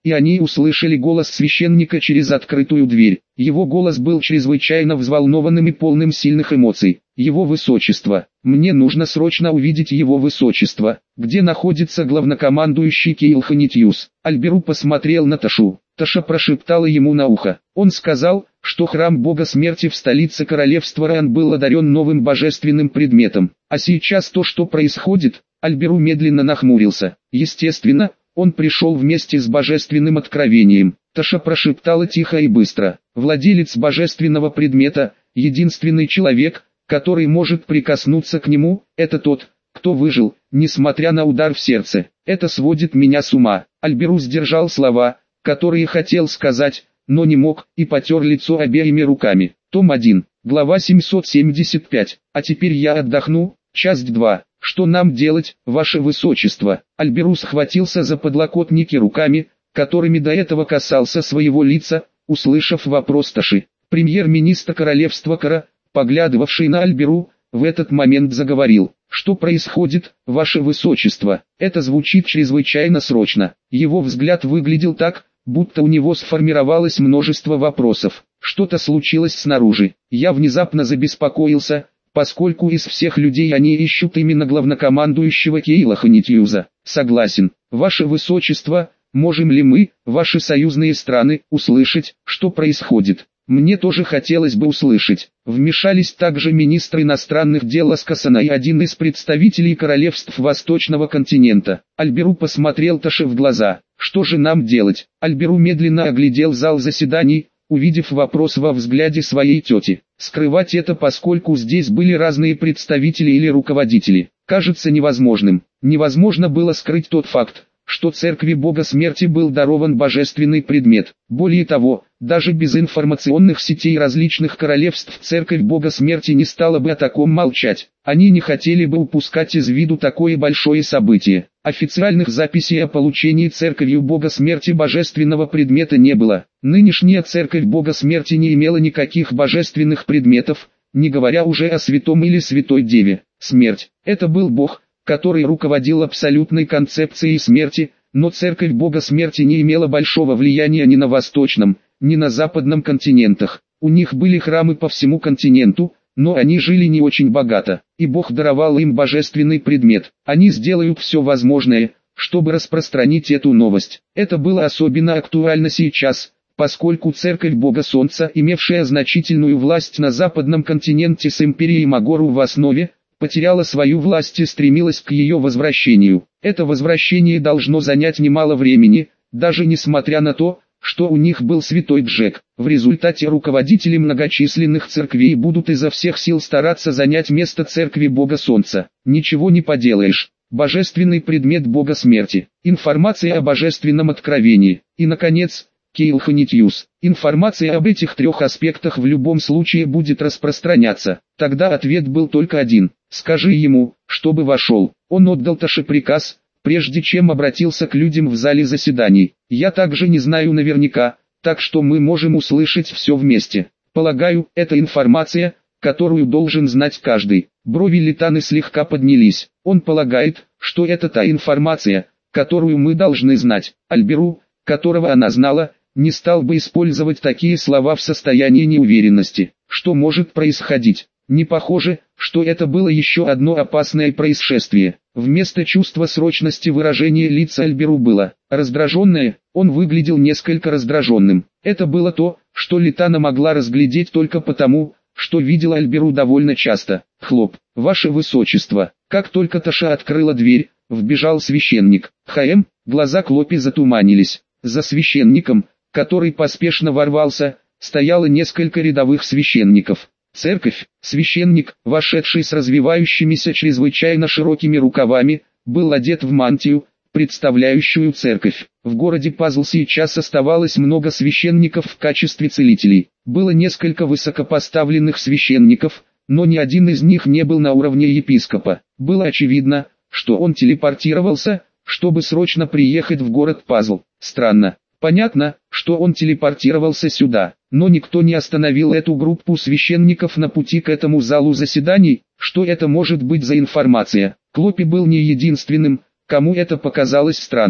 и они услышали голос священника через открытую дверь. Его голос был чрезвычайно взволнованным и полным сильных эмоций. «Его высочество, мне нужно срочно увидеть его высочество. Где находится главнокомандующий Кейлханитьюс?» Альберу посмотрел на Ташу. Таша прошептала ему на ухо. Он сказал, что храм бога смерти в столице королевства Раан был одарен новым божественным предметом. А сейчас то, что происходит, Альберу медленно нахмурился. Естественно, он пришел вместе с божественным откровением. Таша прошептала тихо и быстро. Владелец божественного предмета, единственный человек, который может прикоснуться к нему, это тот, кто выжил, несмотря на удар в сердце. Это сводит меня с ума. Альберу сдержал слова, которые хотел сказать, но не мог, и потер лицо обеими руками. Том один, глава семьсот семьдесят пять. А теперь я отдохну. Часть два. Что нам делать, ваше высочество? Альберу схватился за подлокотники руками, которыми до этого касался своего лица, услышав вопрос Таши. Премьер-министр королевства Кара, поглядывавший на Альберу, в этот момент заговорил. «Что происходит, ваше высочество?» Это звучит чрезвычайно срочно. Его взгляд выглядел так, будто у него сформировалось множество вопросов. Что-то случилось снаружи. Я внезапно забеспокоился, поскольку из всех людей они ищут именно главнокомандующего Кейлханитьюза. Согласен, ваше высочество, можем ли мы, ваши союзные страны, услышать, что происходит? Мне тоже хотелось бы услышать. Вмешались также министр иностранных дел Аскасана и один из представителей королевств Восточного континента. Альберу посмотрел Таше в глаза. Что же нам делать? Альберу медленно оглядел зал заседаний, увидев вопрос во взгляде своей тети. Скрывать это, поскольку здесь были разные представители или руководители, кажется невозможным. Невозможно было скрыть тот факт, что церкви бога смерти был дарован божественный предмет. Более того, даже без информационных сетей различных королевств церковь бога смерти не стала бы о таком молчать. Они не хотели бы упускать из виду такое большое событие. Официальных записей о получении церковью бога смерти божественного предмета не было. Нынешняя церковь бога смерти не имела никаких божественных предметов, не говоря уже о святом или святой деве. Смерть – это был бог, который руководил абсолютной концепцией смерти, но церковь бога смерти не имела большого влияния ни на восточном, ни на западном континентах. У них были храмы по всему континенту, но они жили не очень богато, и Бог даровал им божественный предмет. Они сделают все возможное, чтобы распространить эту новость. Это было особенно актуально сейчас, поскольку церковь бога солнца, имевшая значительную власть на западном континенте с империей Магору в основе, потеряла свою власть и стремилась к ее возвращению. Это возвращение должно занять немало времени, даже несмотря на то, что у них был святой Джек. В результате руководители многочисленных церквей будут изо всех сил стараться занять место церкви бога солнца. Ничего не поделаешь. Божественный предмет бога смерти. Информация о божественном откровении. И, наконец, Кейлханитьюс. Информация об этих трех аспектах в любом случае будет распространяться. Тогда ответ был только один. Скажи ему, чтобы вошел. Он отдал Таше приказ, прежде чем обратился к людям в зале заседаний. Я также не знаю наверняка, так что мы можем услышать все вместе. Полагаю, это информация, которую должен знать каждый. Брови Литаны слегка поднялись. Он полагает, что это та информация, которую мы должны знать. Альберу, которого она знала, не стал бы использовать такие слова в состоянии неуверенности. Что может происходить? Не похоже, что это было еще одно опасное происшествие. Вместо чувства срочности выражение лица Альберу было раздраженное, он выглядел несколько раздраженным. Это было то, что Литана могла разглядеть только потому, что видела Альберу довольно часто. Хлоп, ваше высочество. Как только Таша открыла дверь, вбежал священник. Хаэм, глаза Клопи затуманились. За священником, который поспешно ворвался, стояло несколько рядовых священников. Церковь, священник, вошедший с развивающимися чрезвычайно широкими рукавами, был одет в мантию, представляющую церковь. В городе Пазл сейчас оставалось много священников в качестве целителей. Было несколько высокопоставленных священников, но ни один из них не был на уровне епископа. Было очевидно, что он телепортировался, чтобы срочно приехать в город Пазл. Странно. Понятно, что он телепортировался сюда, но никто не остановил эту группу священников на пути к этому залу заседаний. Что это может быть за информация? Клопи был не единственным, кому это показалось странным.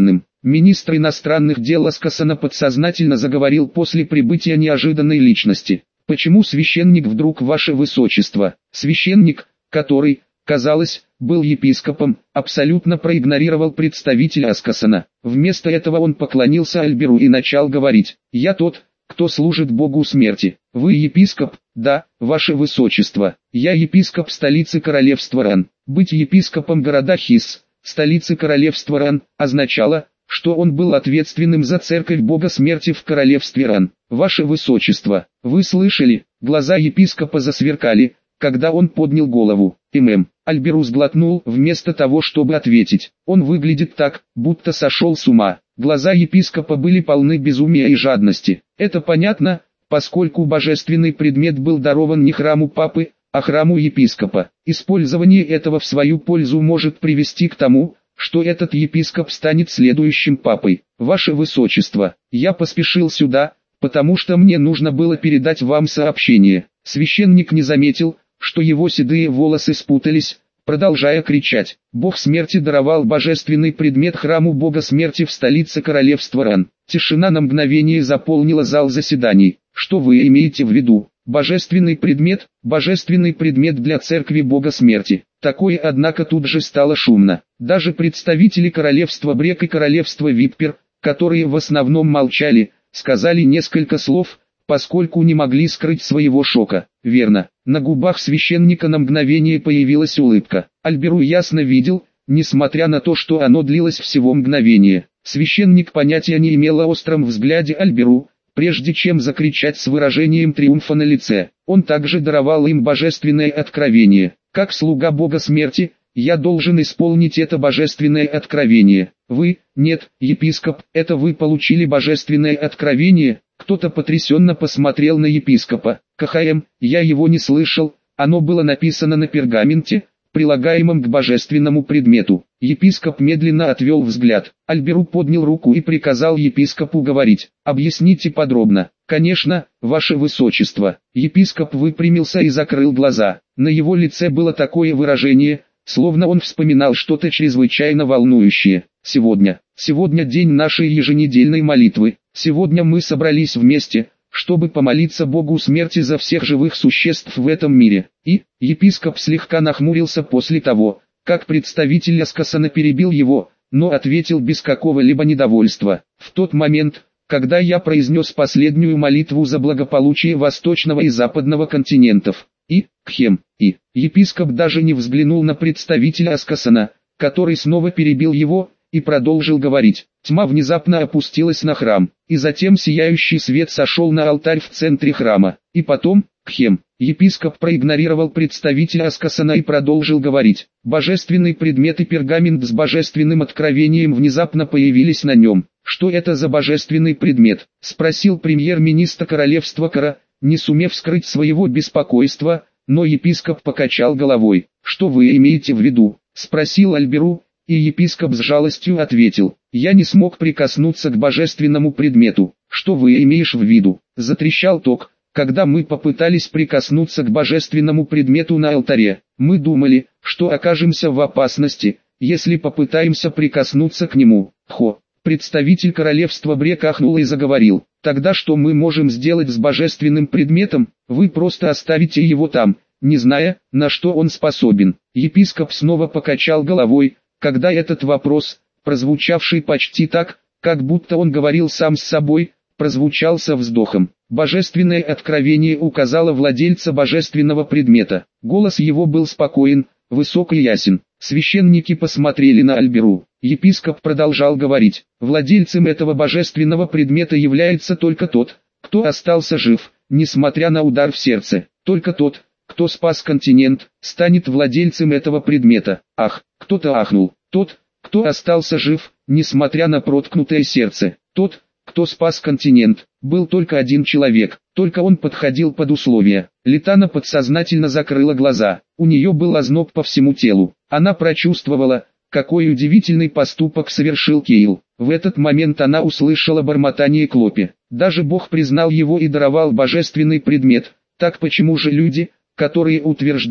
Министр иностранных дел Аскасана подсознательно заговорил после прибытия неожиданной личности. «Почему священник вдруг, ваше высочество?» Священник, который, казалось, был епископом, абсолютно проигнорировал представителя Аскасана. Вместо этого он поклонился Альберу и начал говорить: «Я тот, кто служит Богу смерти. Вы епископ?» «Да, ваше высочество, я епископ столицы королевства Ран». Быть епископом города Хис, столицы королевства Ран, означало, что он был ответственным за церковь Бога смерти в королевстве Ран. «Ваше высочество, вы слышали?» Глаза епископа засверкали, когда он поднял голову. «Мм». Альберу сглотнул, вместо того, чтобы ответить. Он выглядит так, будто сошел с ума. Глаза епископа были полны безумия и жадности. Это понятно, поскольку божественный предмет был дарован не храму папы, а храму епископа. Использование этого в свою пользу может привести к тому, что этот епископ станет следующим папой. «Ваше высочество, я поспешил сюда, потому что мне нужно было передать вам сообщение». Священник не заметил, что его седые волосы спутались, продолжая кричать. Бог смерти даровал божественный предмет храму Бога смерти в столице королевства Ран. Тишина на мгновение заполнила зал заседаний. «Что вы имеете в виду? Божественный предмет, божественный предмет для церкви Бога смерти». Такое, однако, тут же стало шумно. Даже представители королевства Брек и королевства Виппер, которые в основном молчали, сказали несколько слов, поскольку не могли скрыть своего шока. Верно, на губах священника на мгновение появилась улыбка. Альберу ясно видел, несмотря на то, что оно длилось всего мгновение. Священник понятия не имел о остром взгляде Альберу, прежде чем закричать с выражением триумфа на лице. Он также даровал им божественное откровение. «Как слуга Бога смерти, я должен исполнить это божественное откровение». «Вы, нет, епископ, это вы получили божественное откровение?» Кто-то потрясенно посмотрел на епископа. «КХМ, я его не слышал, оно было написано на пергаменте, прилагаемом к божественному предмету». Епископ медленно отвел взгляд. Альберу поднял руку и приказал епископу говорить. «Объясните подробно». «Конечно, ваше высочество». Епископ выпрямился и закрыл глаза. На его лице было такое выражение, словно он вспоминал что-то чрезвычайно волнующее. «Сегодня, сегодня день нашей еженедельной молитвы. Сегодня мы собрались вместе, чтобы помолиться Богу смерти за всех живых существ в этом мире». И, епископ слегка нахмурился после того, как представитель Аскасана перебил его, но ответил без какого-либо недовольства. «В тот момент, когда я произнес последнюю молитву за благополучие Восточного и Западного континентов, и, кхем, и, епископ даже не взглянул на представителя Аскасана, который снова перебил его, и продолжил говорить. Тьма внезапно опустилась на храм, и затем сияющий свет сошел на алтарь в центре храма, и потом, кхем, епископ проигнорировал представителя Аскасана и продолжил говорить. Божественный предмет и пергамент с божественным откровением внезапно появились на нем. «Что это за божественный предмет?» — спросил премьер-министр королевства Кара, не сумев скрыть своего беспокойства, но епископ покачал головой. «Что вы имеете в виду?» — спросил Альберу, и епископ с жалостью ответил. «Я не смог прикоснуться к божественному предмету». «Что вы имеешь в виду?» — затрещал ток. «Когда мы попытались прикоснуться к божественному предмету на алтаре, мы думали, что окажемся в опасности, если попытаемся прикоснуться к нему». Хо! Представитель королевства Брек ахнул и заговорил. «Тогда что мы можем сделать с божественным предметом? Вы просто оставите его там, не зная, на что он способен». Епископ снова покачал головой, когда этот вопрос, прозвучавший почти так, как будто он говорил сам с собой, прозвучал со вздохом. Божественное откровение указало владельца божественного предмета. Голос его был спокоен, высок и ясен. Священники посмотрели на Альберу. Епископ продолжал говорить. Владельцем этого божественного предмета является только тот, кто остался жив, несмотря на удар в сердце. Только тот, кто спас континент, станет владельцем этого предмета. Ах, кто-то ахнул. Тот, кто остался жив, несмотря на проткнутое сердце. Тот, кто спас континент, был только один человек, только он подходил под условия. Литана подсознательно закрыла глаза, у нее был озноб по всему телу. Она прочувствовала, какой удивительный поступок совершил Кейл. В этот момент она услышала бормотание Клопи. Даже Бог признал его и даровал божественный предмет. Так почему же люди, которые утверждали,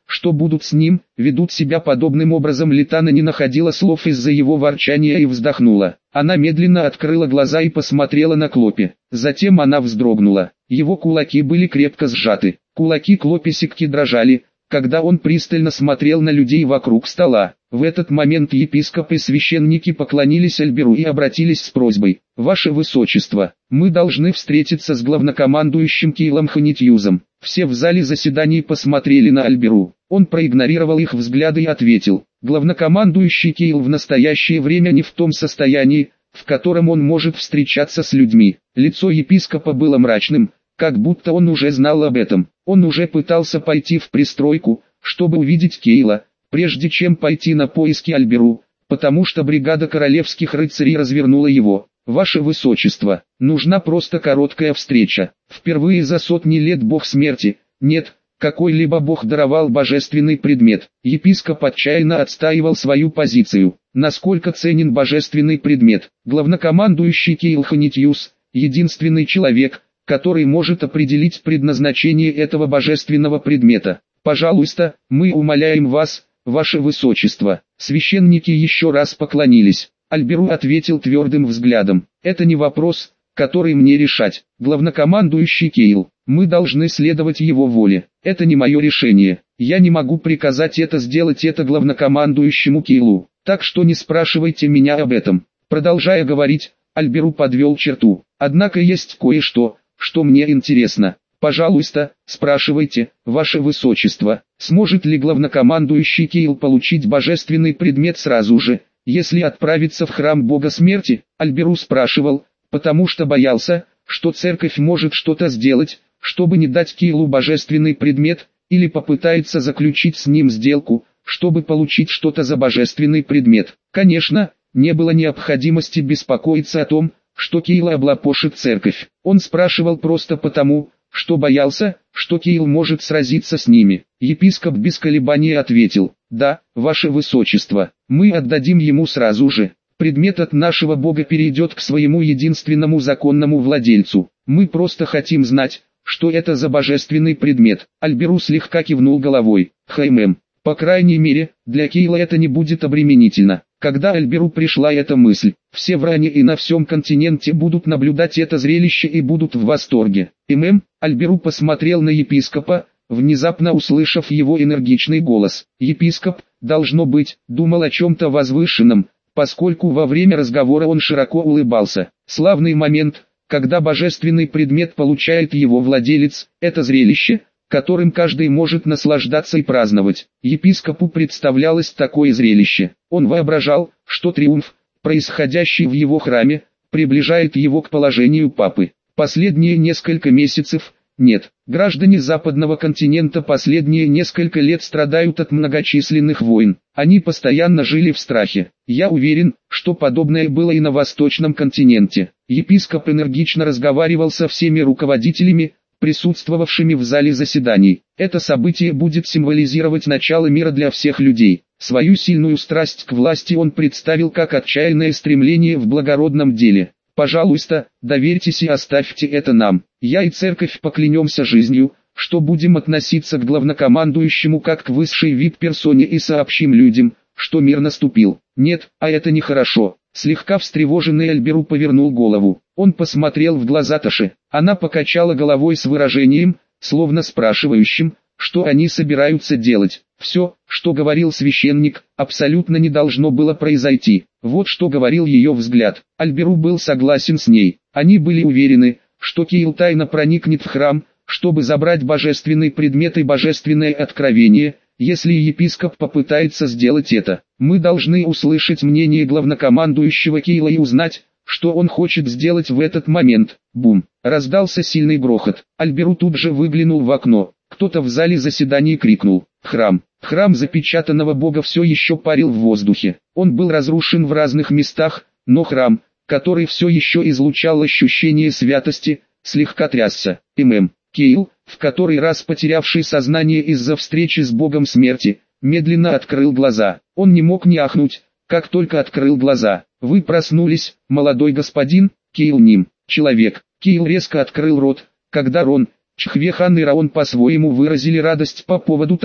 что будут с ним, ведут себя подобным образом. Литана не находила слов из-за его ворчания и вздохнула. Она медленно открыла глаза и посмотрела на Клопи. Затем она вздрогнула. Его кулаки были крепко сжаты. Кулаки Клопи Сикки дрожали, когда он пристально смотрел на людей вокруг стола. В этот момент епископ и священники поклонились Альберу и обратились с просьбой: «Ваше Высочество, мы должны встретиться с главнокомандующим Кейлом Ханитьюзом». Все в зале заседаний посмотрели на Альберу. Он проигнорировал их взгляды и ответил: «Главнокомандующий Кейл в настоящее время не в том состоянии, в котором он может встречаться с людьми». Лицо епископа было мрачным, как будто он уже знал об этом. Он уже пытался пойти в пристройку, чтобы увидеть Кейла, прежде чем пойти на поиски Альберу, потому что бригада королевских рыцарей развернула его. «Ваше Высочество, нужна просто короткая встреча. Впервые за сотни лет бог смерти, нет, какой-либо бог даровал божественный предмет». Епископ отчаянно отстаивал свою позицию. Насколько ценен божественный предмет? Главнокомандующий Кейл Ханитьюз, единственный человек, который может определить предназначение этого божественного предмета. «Пожалуйста, мы умоляем вас, Ваше Высочество». Священники еще раз поклонились. Альберу ответил твердым взглядом: «Это не вопрос, который мне решать. Главнокомандующий Кейл, мы должны следовать его воле. Это не мое решение. Я не могу приказать это сделать это главнокомандующему Кейлу, так что не спрашивайте меня об этом». Продолжая говорить, Альберу подвел черту. «Однако есть кое-что, что мне интересно. Пожалуйста, спрашивайте, Ваше Высочество, сможет ли главнокомандующий Кейл получить божественный предмет сразу же, если отправиться в храм бога смерти?» Альберу спрашивал, потому что боялся, что церковь может что-то сделать, чтобы не дать Кейлу божественный предмет, или попытается заключить с ним сделку, чтобы получить что-то за божественный предмет. Конечно, не было необходимости беспокоиться о том, что Кейла облапошит церковь. Он спрашивал просто потому, что боялся, что Кейл может сразиться с ними. Епископ без колебания ответил: «Да, Ваше Высочество, мы отдадим ему сразу же. Предмет от нашего Бога перейдет к своему единственному законному владельцу. Мы просто хотим знать, что это за божественный предмет». Альберу слегка кивнул головой. «Хм, по крайней мере, для Кейла это не будет обременительно». Когда Альберу пришла эта мысль, все в Ране и на всем континенте будут наблюдать это зрелище и будут в восторге. «Мм», Альберу посмотрел на епископа, внезапно услышав его энергичный голос. Епископ, должно быть, думал о чем-то возвышенном, поскольку во время разговора он широко улыбался. Славный момент, когда божественный предмет получает его владелец, это зрелище, которым каждый может наслаждаться и праздновать. Епископу представлялось такое зрелище. Он воображал, что триумф, происходящий в его храме, приближает его к положению папы. Последние несколько месяцев, нет, граждане западного континента последние несколько лет страдают от многочисленных войн. Они постоянно жили в страхе. Я уверен, что подобное было и на восточном континенте. Епископ энергично разговаривал со всеми руководителями, присутствовавшими в зале заседаний. Это событие будет символизировать начало мира для всех людей. Свою сильную страсть к власти он представил как отчаянное стремление в благородном деле. «Пожалуйста, доверьтесь и оставьте это нам. Я и церковь поклянемся жизнью, что будем относиться к главнокомандующему как к высшей вип-персоне и сообщим людям, что мир наступил». «Нет, а это нехорошо». Слегка встревоженный Альберу повернул голову. Он посмотрел в глаза Таши. Она покачала головой с выражением, словно спрашивающим, что они собираются делать. Все, что говорил священник, абсолютно не должно было произойти. Вот что говорил ее взгляд. Альберу был согласен с ней. Они были уверены, что Кейл тайно проникнет в храм, чтобы забрать божественный предмет и божественное откровение, если епископ попытается сделать это. Мы должны услышать мнение главнокомандующего Кейла и узнать, что он хочет сделать в этот момент. Бум! Раздался сильный грохот. Альберу тут же выглянул в окно. Кто-то в зале заседаний крикнул: «Храм!» Храм запечатанного бога все еще парил в воздухе. Он был разрушен в разных местах, но храм, который все еще излучал ощущение святости, слегка трясся. ММ. Кейл, в который раз потерявший сознание из-за встречи с богом смерти, медленно открыл глаза. Он не мог не ахнуть, как только открыл глаза. «Вы проснулись, молодой господин?» Кейл Ним, человек. Кейл резко открыл рот, когда Рон, Чхвехан и Раон по-своему выразили радость по поводу того,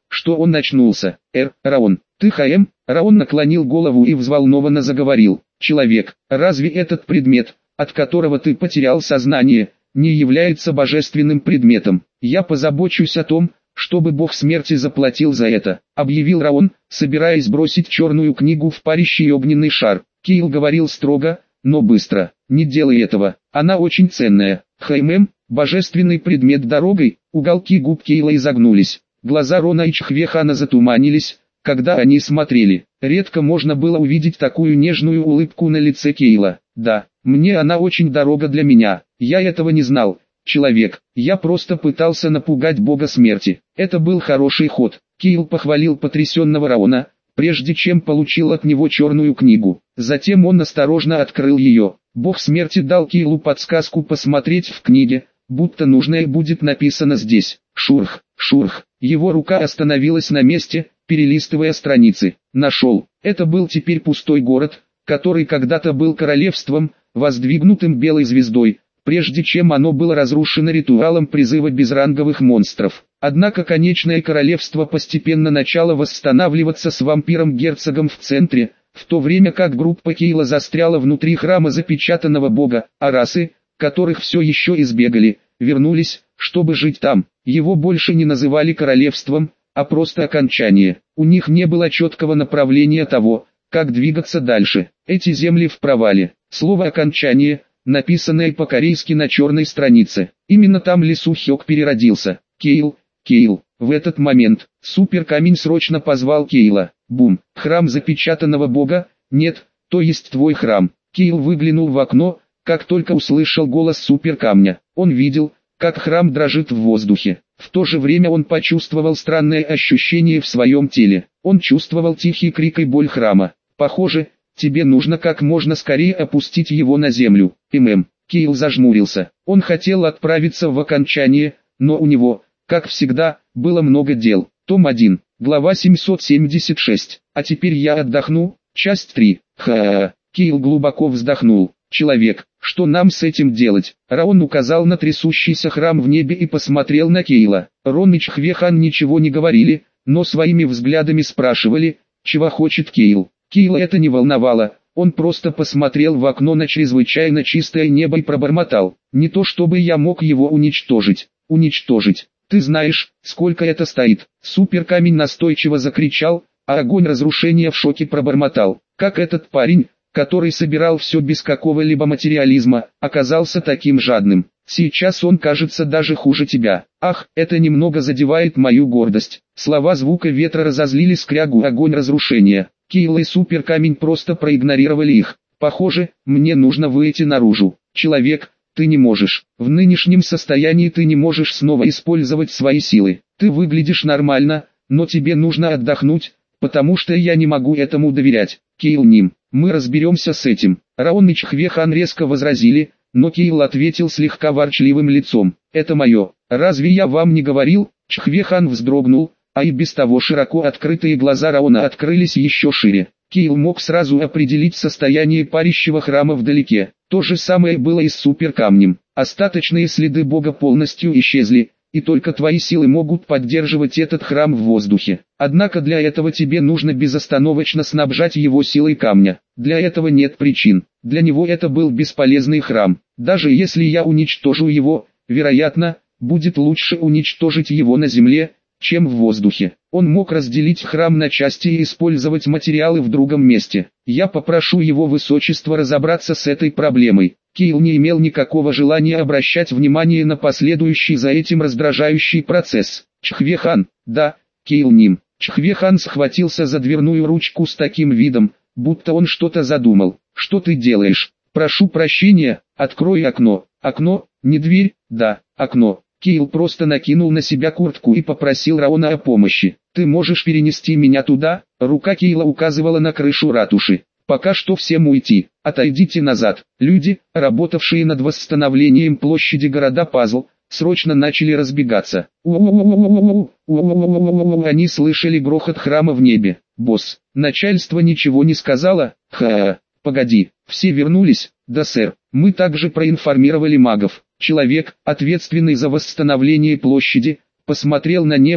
что он очнулся. «Эр, Раон, ты ХМ?» Раон наклонил голову и взволнованно заговорил. «Человек, разве этот предмет, от которого ты потерял сознание, не является божественным предметом? Я позабочусь о том, чтобы бог смерти заплатил за это», объявил Раон, собираясь бросить черную книгу в парящий огненный шар. Кейл говорил строго, но быстро. «Не делай этого, она очень ценная». «ХММ, божественный предмет дорогой?» Уголки губ Кейла изогнулись. Глаза Рона и Чхвехана затуманились, когда они смотрели. Редко можно было увидеть такую нежную улыбку на лице Кейла. «Да, мне она очень дорога для меня. Я этого не знал, человек. Я просто пытался напугать бога смерти». Это был хороший ход. Кейл похвалил потрясенного Раона, прежде чем получил от него черную книгу. Затем он осторожно открыл ее. Бог смерти дал Кейлу подсказку посмотреть в книге, будто нужное будет написано здесь. Шурх, шурх. Его рука остановилась на месте, перелистывая страницы. Нашел. Это был теперь пустой город, который когда-то был королевством, воздвигнутым белой звездой, прежде чем оно было разрушено ритуалом призыва безранговых монстров. Однако конечное королевство постепенно начало восстанавливаться с вампиром-герцогом в центре, в то время как группа Кейла застряла внутри храма запечатанного бога, а расы, которых все еще избегали, вернулись, чтобы жить там. Его больше не называли королевством, а просто окончание. У них не было четкого направления того, как двигаться дальше. Эти земли в провале. Слово «окончание», написанное по-корейски на черной странице. Именно там Лису Хёк переродился. «Кейл, Кейл». В этот момент, суперкамень срочно позвал Кейла. Бум. Храм запечатанного бога? Нет, то есть твой храм. Кейл выглянул в окно, как только услышал голос суперкамня. Он видел, как храм дрожит в воздухе. В то же время он почувствовал странное ощущение в своем теле. Он чувствовал тихий крик и боль храма. «Похоже, тебе нужно как можно скорее опустить его на землю». ММ. Кейл зажмурился. Он хотел отправиться в окончание, но у него, как всегда, было много дел. Том один, глава семьсот семьдесят шесть. А теперь я отдохну. Часть три. Ха-ха-ха. Кейл глубоко вздохнул. «Человек, что нам с этим делать?» Раон указал на трясущийся храм в небе и посмотрел на Кейла. Рон и Чхвехан ничего не говорили, но своими взглядами спрашивали, чего хочет Кейл. Кейла это не волновало, он просто посмотрел в окно на чрезвычайно чистое небо и пробормотал. «Не то чтобы я мог его уничтожить». «Уничтожить? Ты знаешь, сколько это стоит?» Суперкамень настойчиво закричал, а огонь разрушения в шоке пробормотал. «Как этот парень, который собирал все без какого-либо материализма, оказался таким жадным? Сейчас он кажется даже хуже тебя. Ах, это немного задевает мою гордость». Слова звука ветра разозлили скрягу огонь разрушения. Кейл и суперкамень просто проигнорировали их. «Похоже, мне нужно выйти наружу. Человек, ты не можешь. В нынешнем состоянии ты не можешь снова использовать свои силы. Ты выглядишь нормально, но тебе нужно отдохнуть, потому что я не могу этому доверять». Кейл Ним. «Мы разберемся с этим». Раон и Чхвехан резко возразили, но Кейл ответил слегка ворчливым лицом. «Это мое. Разве я вам не говорил?» Чхвехан вздрогнул, а и без того широко открытые глаза Раона открылись еще шире. Кейл мог сразу определить состояние парящего храма вдалеке. То же самое было и с суперкамнем. Остаточные следы бога полностью исчезли, и только твои силы могут поддерживать этот храм в воздухе. Однако для этого тебе нужно безостановочно снабжать его силой камня. Для этого нет причин. Для него это был бесполезный храм. Даже если я уничтожу его, вероятно, будет лучше уничтожить его на земле, чем в воздухе. Он мог разделить храм на части и использовать материалы в другом месте. Я попрошу его высочество разобраться с этой проблемой. Кейл не имел никакого желания обращать внимание на последующий за этим раздражающий процесс. Чхвехан, да, Кейл Ним. Чхвехан схватился за дверную ручку с таким видом, будто он что-то задумал. Что ты делаешь? Прошу прощения, открой окно. Окно, не дверь, да, окно. Кейл просто накинул на себя куртку и попросил Раона о помощи. «Ты можешь перенести меня туда?» Рука Кейла указывала на крышу ратуши. «Пока что всем уйти. Отойдите назад». Люди, работавшие над восстановлением площади города Пазл, срочно начали разбегаться. Они слышали грохот храма в небе. «Босс, начальство ничего не сказало?» «Ха-ха, погоди, все вернулись?» «Да, сэр, мы также проинформировали магов». Человек, ответственный за восстановление площади, посмотрел на небо,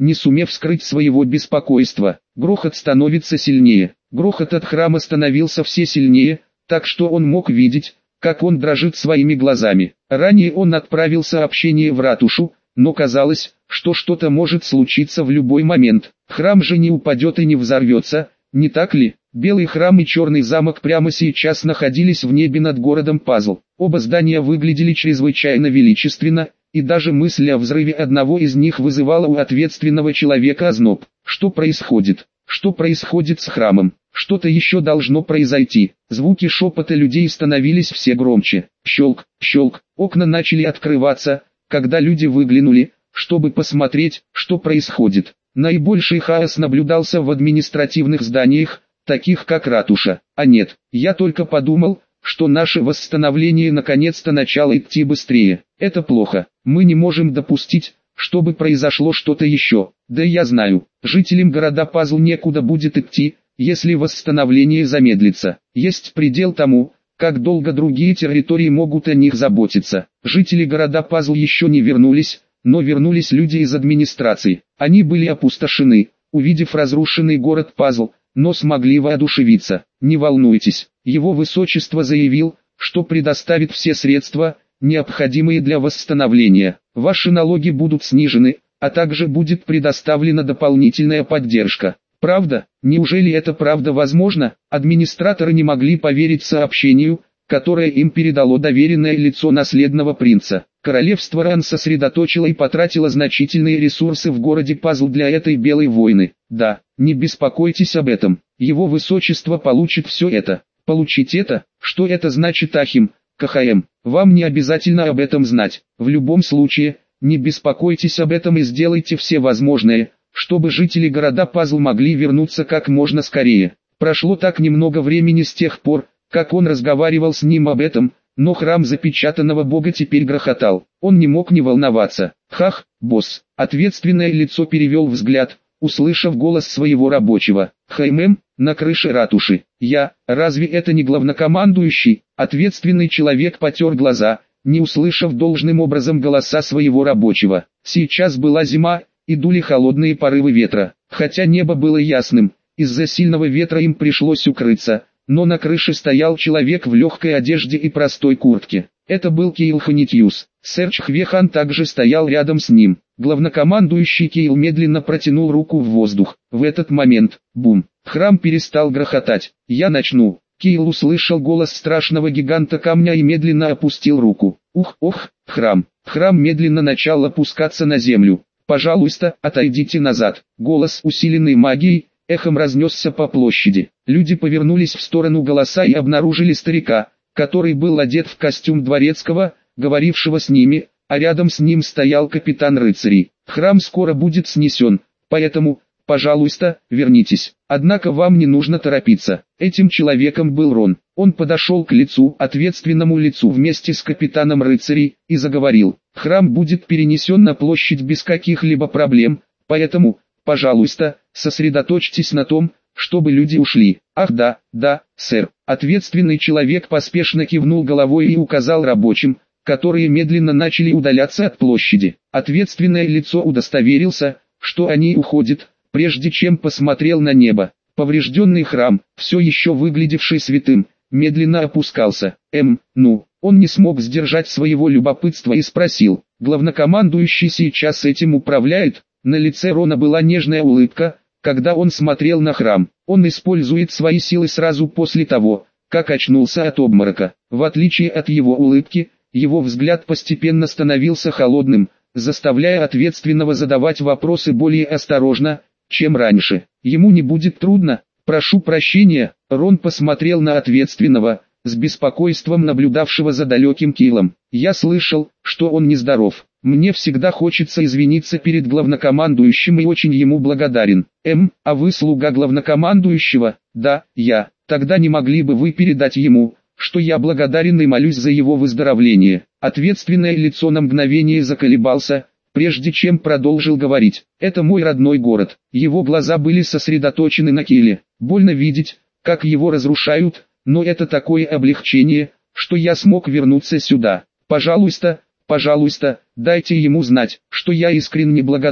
не сумев скрыть своего беспокойства. Грохот становится сильнее. Грохот от храма становился все сильнее, так что он мог видеть, как он дрожит своими глазами. Ранее он отправил сообщение в ратушу, но казалось, что что-то может случиться в любой момент. Храм же не упадет и не взорвется, не так ли? Белый храм и черный замок прямо сейчас находились в небе над городом Пазл. Оба здания выглядели чрезвычайно величественно, и даже мысль о взрыве одного из них вызывала у ответственного человека озноб. Что происходит? Что происходит с храмом? Что-то еще должно произойти. Звуки шепота людей становились все громче. Щелк, щелк, окна начали открываться, когда люди выглянули, чтобы посмотреть, что происходит. Наибольший хаос наблюдался в административных зданиях, таких как ратуша. А нет, я только подумал, что наше восстановление наконец-то начало идти быстрее. Это плохо. Мы не можем допустить, чтобы произошло что-то еще. Да я знаю, жителям города Пазл некуда будет идти, если восстановление замедлится. Есть предел тому, как долго другие территории могут о них заботиться. Жители города Пазл еще не вернулись, но вернулись люди из администрации. Они были опустошены, увидев разрушенный город Пазл, но смогли воодушевиться. Не волнуйтесь, его высочество заявил, что предоставит все средства, необходимые для восстановления. Ваши налоги будут снижены, а также будет предоставлена дополнительная поддержка. Правда? Неужели это правда возможно? Администраторы не могли поверить сообщению, которое им передало доверенное лицо наследного принца. Королевство Ран сосредоточило и потратило значительные ресурсы в городе Пазл для этой белой войны. Да, не беспокойтесь об этом. Его высочество получит все это. Получить это? Что это значит, Ахим? КХМ? Вам не обязательно об этом знать. В любом случае, не беспокойтесь об этом и сделайте все возможное, чтобы жители города Пазл могли вернуться как можно скорее. Прошло так немного времени с тех пор, как он разговаривал с ним об этом, но храм запечатанного бога теперь грохотал. Он не мог не волноваться. «Хах, босс!» Ответственное лицо перевел взгляд, услышав голос своего рабочего. «Хаймэм, на крыше ратуши. Я, разве это не главнокомандующий?» Ответственный человек потер глаза, не услышав должным образом голоса своего рабочего. Сейчас была зима, и дули холодные порывы ветра. Хотя небо было ясным, из-за сильного ветра им пришлось укрыться, но на крыше стоял человек в легкой одежде и простой куртке. Это был Кейл Ханитьюс. Сэр Чхвехан также стоял рядом с ним. Главнокомандующий Кейл медленно протянул руку в воздух. В этот момент, бум, храм перестал грохотать. «Я начну». Кейл услышал голос страшного гиганта камня и медленно опустил руку. Ух, ох, храм. Храм медленно начал опускаться на землю. «Пожалуйста, отойдите назад». Голос, усиленный магией, эхом разнесся по площади. Люди повернулись в сторону голоса и обнаружили старика, который был одет в костюм дворецкого, говорившего с ними, а рядом с ним стоял капитан рыцарей. «Храм скоро будет снесен, поэтому, пожалуйста, вернитесь. Однако вам не нужно торопиться». Этим человеком был Рон. Он подошел к лицу, ответственному лицу вместе с капитаном рыцарей, и заговорил. «Храм будет перенесен на площадь без каких-либо проблем, поэтому, пожалуйста, сосредоточьтесь на том, чтобы люди ушли». «Ах да, да, сэр». Ответственный человек поспешно кивнул головой и указал рабочим, которые медленно начали удаляться от площади. Ответственное лицо удостоверился, что они уходят, прежде чем посмотрел на небо. Поврежденный храм, все еще выглядевший святым, медленно опускался. Эм, ну, он не смог сдержать своего любопытства и спросил. «Главнокомандующий сейчас этим управляет?» На лице Рона была нежная улыбка, когда он смотрел на храм. Он использует свои силы сразу после того, как очнулся от обморока. В отличие от его улыбки, его взгляд постепенно становился холодным, заставляя ответственного задавать вопросы более осторожно, чем раньше. Ему не будет трудно. «Прошу прощения», Рон посмотрел на ответственного, с беспокойством наблюдавшего за далеким Кейлом. «Я слышал, что он нездоров. Мне всегда хочется извиниться перед главнокомандующим и очень ему благодарен». «Эм, а вы слуга главнокомандующего?» «Да, я. Тогда не могли бы вы передать ему, что я благодарен и молюсь за его выздоровление?» Ответственное лицо на мгновение заколебался, прежде чем продолжил говорить. «Это мой родной город». Его глаза были сосредоточены на Кейле. «Больно видеть, как его разрушают, но это такое облегчение, что я смог вернуться сюда. Пожалуйста, пожалуйста, дайте ему знать, что я искренне благодарен».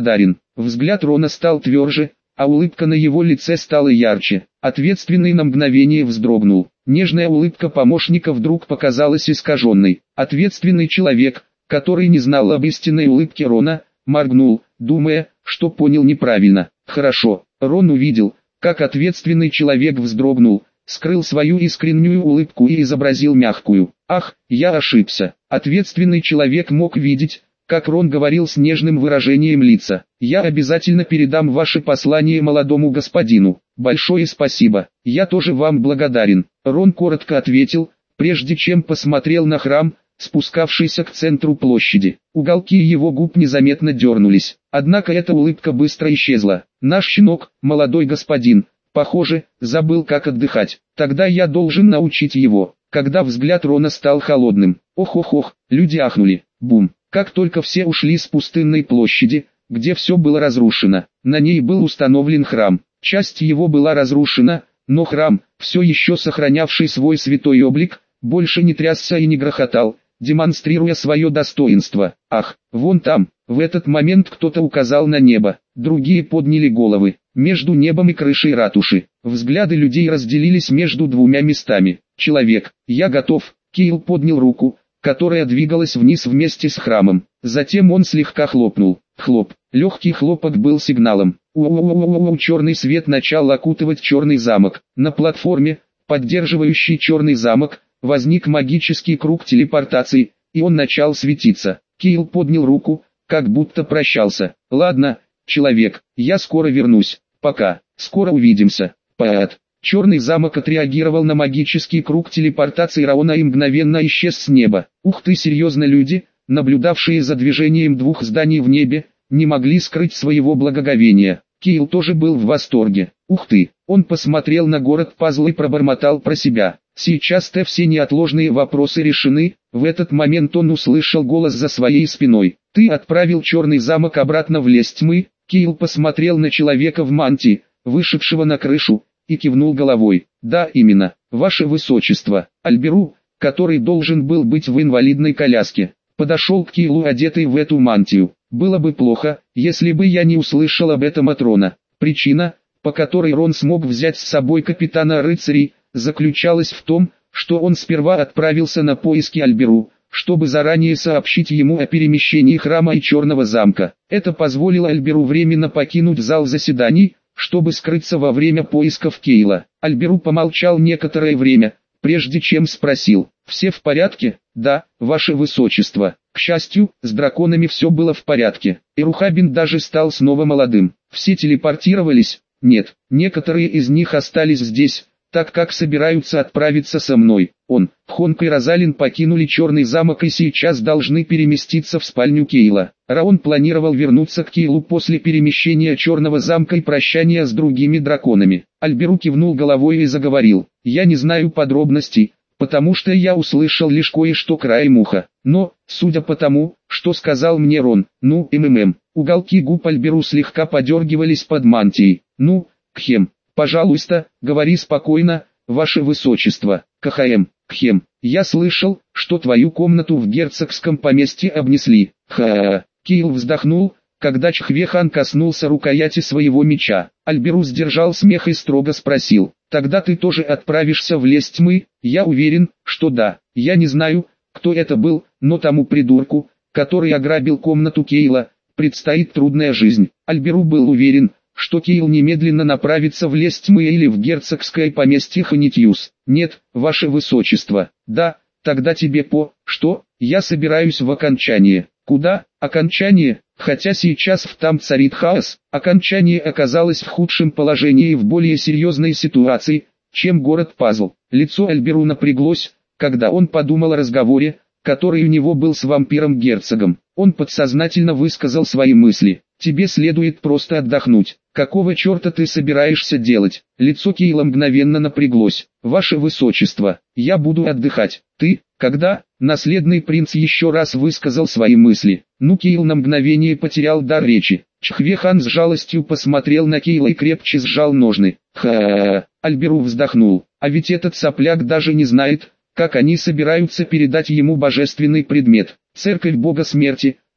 Взгляд Рона стал тверже, а улыбка на его лице стала ярче. Ответственный на мгновение вздрогнул. Нежная улыбка помощника вдруг показалась искаженной. Ответственный человек, который не знал об истинной улыбке Рона, моргнул, думая, что понял неправильно. Хорошо, Рон увидел, как ответственный человек вздрогнул, скрыл свою искреннюю улыбку и изобразил мягкую. Ах, я ошибся. Ответственный человек мог видеть, как Рон говорил с нежным выражением лица. «Я обязательно передам ваше послание молодому господину. Большое спасибо. Я тоже вам благодарен». Рон коротко ответил, прежде чем посмотрел на храм, спускавшийся к центру площади. Уголки его губ незаметно дернулись. Однако эта улыбка быстро исчезла. «Наш щенок, молодой господин, похоже, забыл, как отдыхать. Тогда я должен научить его». Когда взгляд Рона стал холодным. Ох-ох-ох, люди ахнули. Бум. Как только все ушли с пустынной площади, где все было разрушено, на ней был установлен храм. Часть его была разрушена, но храм, все еще сохранявший свой святой облик, больше не трясся и не грохотал, демонстрируя свое достоинство. Ах, вон там, в этот момент кто-то указал на небо, другие подняли головы. Между небом и крышей ратуши, взгляды людей разделились между двумя местами. Человек, я готов. Кейл поднял руку, которая двигалась вниз вместе с храмом. Затем он слегка хлопнул. Хлоп. Легкий хлопок был сигналом. У-у-у-у-у, черный свет начал окутывать черный замок. На платформе, поддерживающей черный замок, возник магический круг телепортации, и он начал светиться. Кейл поднял руку, как будто прощался. Ладно, человек, я скоро вернусь. Пока. Скоро увидимся. Поэт. Черный замок отреагировал на магический круг телепортации Рона и мгновенно исчез с неба. Ух ты, серьезно, люди, наблюдавшие за движением двух зданий в небе, не могли скрыть своего благоговения. Кейл тоже был в восторге. Ух ты, он посмотрел на город пазл и пробормотал про себя. Сейчас-то все неотложные вопросы решены. В этот момент он услышал голос за своей спиной. Ты отправил черный замок обратно в лес тьмы? Кейл посмотрел на человека в мантии, вышедшего на крышу, и кивнул головой. Да, именно, ваше высочество. Альберу, который должен был быть в инвалидной коляске, подошел к Кейлу, одетый в эту мантию. Было бы плохо, если бы я не услышал об этом от Рона. Причина, по которой Рон смог взять с собой капитана рыцарей, заключалась в том, что он сперва отправился на поиски Альберу, чтобы заранее сообщить ему о перемещении храма и Черного замка. Это позволило Альберу временно покинуть зал заседаний, чтобы скрыться во время поисков Кейла. Альберу помолчал некоторое время, прежде чем спросил: «Все в порядке?» «Да, ваше высочество». К счастью, с драконами все было в порядке. Ирухабин даже стал снова молодым. Все телепортировались? Нет, некоторые из них остались здесь, так как собираются отправиться со мной. Он, Хонг и Розалин покинули Черный замок и сейчас должны переместиться в спальню Кейла. Раон планировал вернуться к Кейлу после перемещения Черного замка и прощания с другими драконами. Альберу кивнул головой и заговорил: «Я не знаю подробностей, потому что я услышал лишь кое-что краем уха. Но, судя по тому, что сказал мне Рон, ну, МММ». Уголки губ Альберу слегка подергивались под мантией. «Ну, Кхем, пожалуйста, говори спокойно, ваше высочество». «КХМ, Кхем, я слышал, что твою комнату в герцогском поместье обнесли». «Ха-ха-ха». Кейл вздохнул, когда Чхвехан коснулся рукояти своего меча. Альберу сдержал смех и строго спросил: «Тогда ты тоже отправишься в лес тьмы?» «Я уверен, что да. Я не знаю, кто это был, но тому придурку, который ограбил комнату Кейла, предстоит трудная жизнь». Альберу был уверен, что Кейл немедленно направится в лес тьмы или в герцогское поместье Ханитьюс. «Нет, ваше высочество». «Да, тогда тебе по... Что? Я собираюсь в окончание». «Куда? Окончание?» Хотя сейчас в там царит хаос, окончание оказалось в худшем положении и в более серьезной ситуации, чем город Пазл. Лицо Альберу напряглось, когда он подумал о разговоре, который у него был с вампиром-герцогом. Он подсознательно высказал свои мысли: «Тебе следует просто отдохнуть». «Какого черта ты собираешься делать?» Лицо Кейла мгновенно напряглось. «Ваше высочество, я буду отдыхать». «Ты? Когда?» Наследный принц еще раз высказал свои мысли. Ну, Кейл на мгновение потерял дар речи. Чхвехан с жалостью посмотрел на Кейла и крепче сжал ножны. Ха-ха-ха. Альберу вздохнул. А ведь этот сопляк даже не знает, как они собираются передать ему божественный предмет. Церковь бога смерти,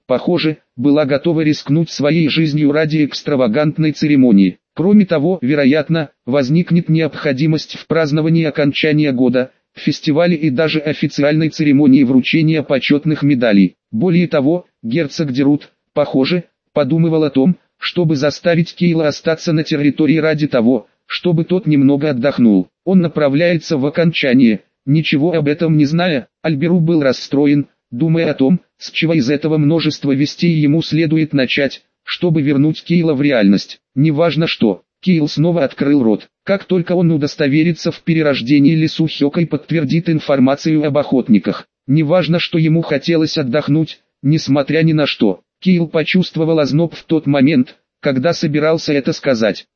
похоже, была готова рискнуть своей жизнью ради экстравагантной церемонии. Кроме того, вероятно, возникнет необходимость в праздновании окончания года, фестивале и даже официальной церемонии вручения почетных медалей. Более того, герцог Дерут, похоже, подумывал о том, чтобы заставить Кейла остаться на территории ради того, чтобы тот немного отдохнул. Он направляется в окончание, ничего об этом не зная. Альберу был расстроен, думая о том, с чего из этого множества вестей ему следует начать, чтобы вернуть Кейла в реальность. Неважно что, Кейл снова открыл рот. Как только он удостоверится в перерождении, Лису Хёкай подтвердит информацию об охотниках. Неважно, что ему хотелось отдохнуть, несмотря ни на что. Кейл почувствовал озноб в тот момент, когда собирался это сказать.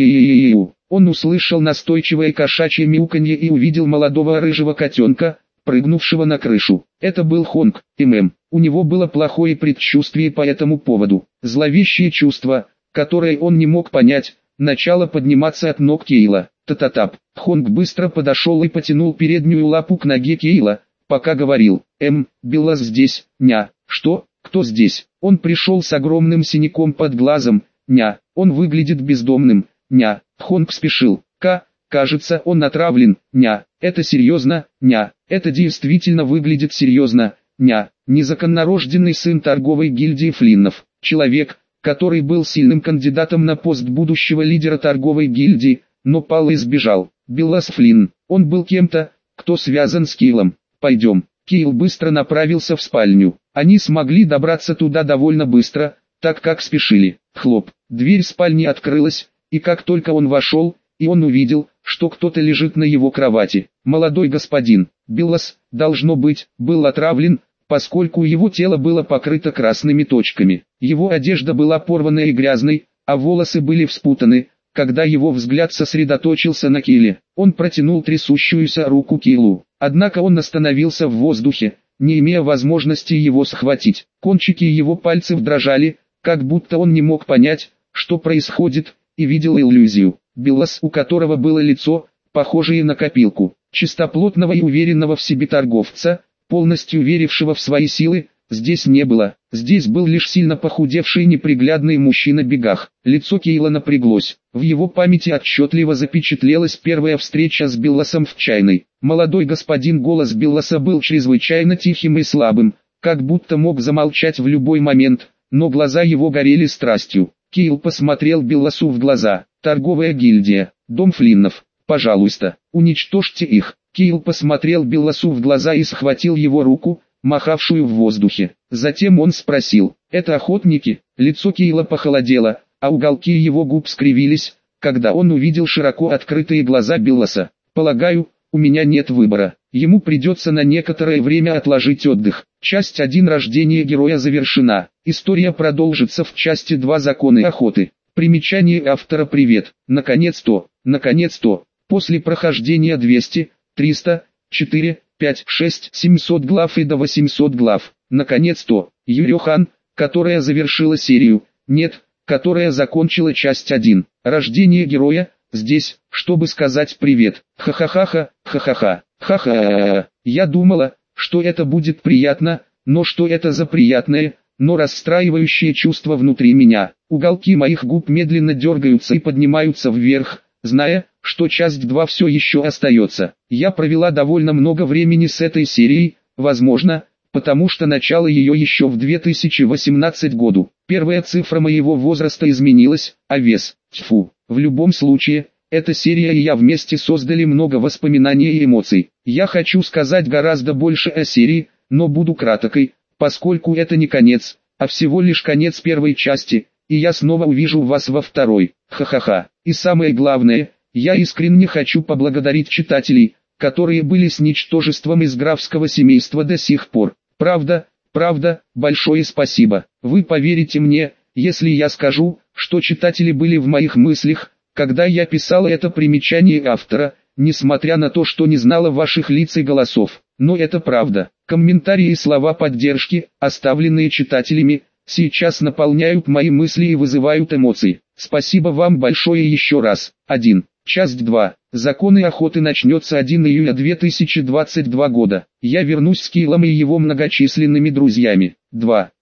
Миу. Он услышал настойчивое кошачье мяуканье и увидел молодого рыжего котенка, прыгнувшего на крышу. Это был Хонг, ММ. У него было плохое предчувствие по этому поводу. Зловещее чувство, которое он не мог понять, начало подниматься от ног Кейла. Та-та-тап. Хонг быстро подошел и потянул переднюю лапу к ноге Кейла, пока говорил: «Эм, Беллас здесь, ня». «Что? Кто здесь?» Он пришел с огромным синяком под глазом, ня. Он выглядит бездомным, ня. Хонг спешил. К, кажется, он отравлен, ня. Это серьезно, ня. Это действительно выглядит серьезно, ня. Незаконнорожденный сын торговой гильдии Флиннов. Человек, который был сильным кандидатом на пост будущего лидера торговой гильдии, но пал и сбежал. Беллас Флинн. Он был кем-то, кто связан с Кейлом. Пойдем. Кейл быстро направился в спальню. Они смогли добраться туда довольно быстро, так как спешили. Хлоп. Дверь спальни открылась, и как только он вошел, и он увидел, что кто-то лежит на его кровати. Молодой господин, Беллас, должно быть, был отравлен, поскольку его тело было покрыто красными точками. Его одежда была порвана и грязной, а волосы были вспутаны, когда его взгляд сосредоточился на Кейле. Он протянул трясущуюся руку Кейлу, однако он остановился в воздухе, не имея возможности его схватить. Кончики его пальцев дрожали, как будто он не мог понять, что происходит, и видел иллюзию. Беллас, у которого было лицо, похожее на копилку, чистоплотного и уверенного в себе торговца, полностью верившего в свои силы, здесь не было. Здесь был лишь сильно похудевший неприглядный мужчина в бегах. Лицо Кейла напряглось. В его памяти отчетливо запечатлелась первая встреча с Белласом в чайной. Молодой господин, голос Белласа был чрезвычайно тихим и слабым, как будто мог замолчать в любой момент, но глаза его горели страстью. Кейл посмотрел Белласу в глаза. «Торговая гильдия, дом Флиннов, пожалуйста, уничтожьте их». Кейл посмотрел Белласу в глаза и схватил его руку, махавшую в воздухе. Затем он спросил: «Это охотники?» Лицо Кейла похолодело, а уголки его губ скривились, когда он увидел широко открытые глаза Белласа. «Полагаю, у меня нет выбора. Ему придется на некоторое время отложить отдых». Часть один рождения героя завершена. История продолжится в части два законы охоты. Примечание автора: привет. Наконец-то, наконец-то, после прохождения двести, триста, четыре, пять, шесть, семьсот глав и до восьмисот глав. Наконец-то, Юрёхан, которая завершила серию, нет, которая закончила часть один. Рождение героя, здесь, чтобы сказать привет. Ха-ха-ха-ха, ха-ха-ха, ха-ха. Я думала, что это будет приятно, но что это за приятное, но расстраивающее чувство внутри меня. Уголки моих губ медленно дергаются и поднимаются вверх, зная, что часть два все еще остается. Я провела довольно много времени с этой серией, возможно, потому что начало ее еще в две тысячи восемнадцатом году. Первая цифра моего возраста изменилась, а вес, тьфу. В любом случае, эта серия и я вместе создали много воспоминаний и эмоций. Я хочу сказать гораздо больше о серии, но буду краткой, поскольку это не конец, а всего лишь конец первой части, и я снова увижу вас во второй. Ха-ха-ха. И самое главное, я искренне хочу поблагодарить читателей, которые были с ничтожеством из графского семейства до сих пор. Правда, правда, большое спасибо. Вы поверите мне, если я скажу, что читатели были в моих мыслях, когда я писал это примечание автора, несмотря на то, что не знала ваших лиц и голосов. Но это правда. Комментарии и слова поддержки, оставленные читателями, сейчас наполняют мои мысли и вызывают эмоции. Спасибо вам большое еще раз. один. Часть два. Законы охоты начнется первого июля две тысячи двадцать второго года. Я вернусь с Кейлом и его многочисленными друзьями. два.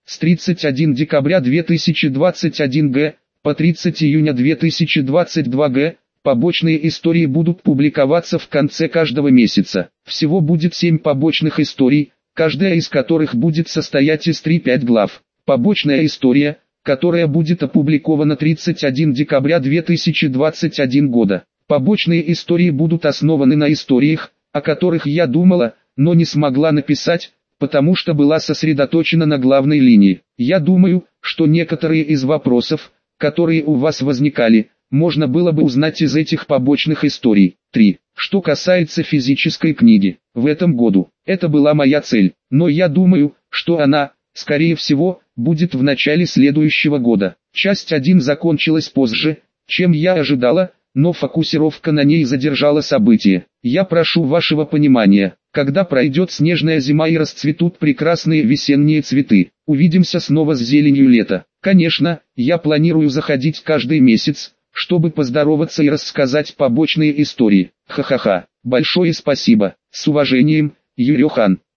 С тридцатого первого декабря две тысячи двадцать первого года по тридцатое июня две тысячи двадцать второго года побочные истории будут публиковаться в конце каждого месяца. Всего будет семь побочных историй, каждая из которых будет состоять из трёх-пяти глав. Побочная история, которая будет опубликована тридцатого первого декабря две тысячи двадцать первого года. Побочные истории будут основаны на историях, о которых я думала, но не смогла написать, потому что была сосредоточена на главной линии. Я думаю, что некоторые из вопросов, которые у вас возникали, можно было бы узнать из этих побочных историй. три. Что касается физической книги, в этом году, это была моя цель, но я думаю, что она, скорее всего, будет в начале следующего года. Часть один закончилась позже, чем я ожидала, но фокусировка на ней задержала события. Я прошу вашего понимания, когда пройдет снежная зима и расцветут прекрасные весенние цветы, увидимся снова с зеленью лета. Конечно, я планирую заходить каждый месяц, чтобы поздороваться и рассказать побочные истории. Ха-ха-ха. Большое спасибо. С уважением, Юрий Хан.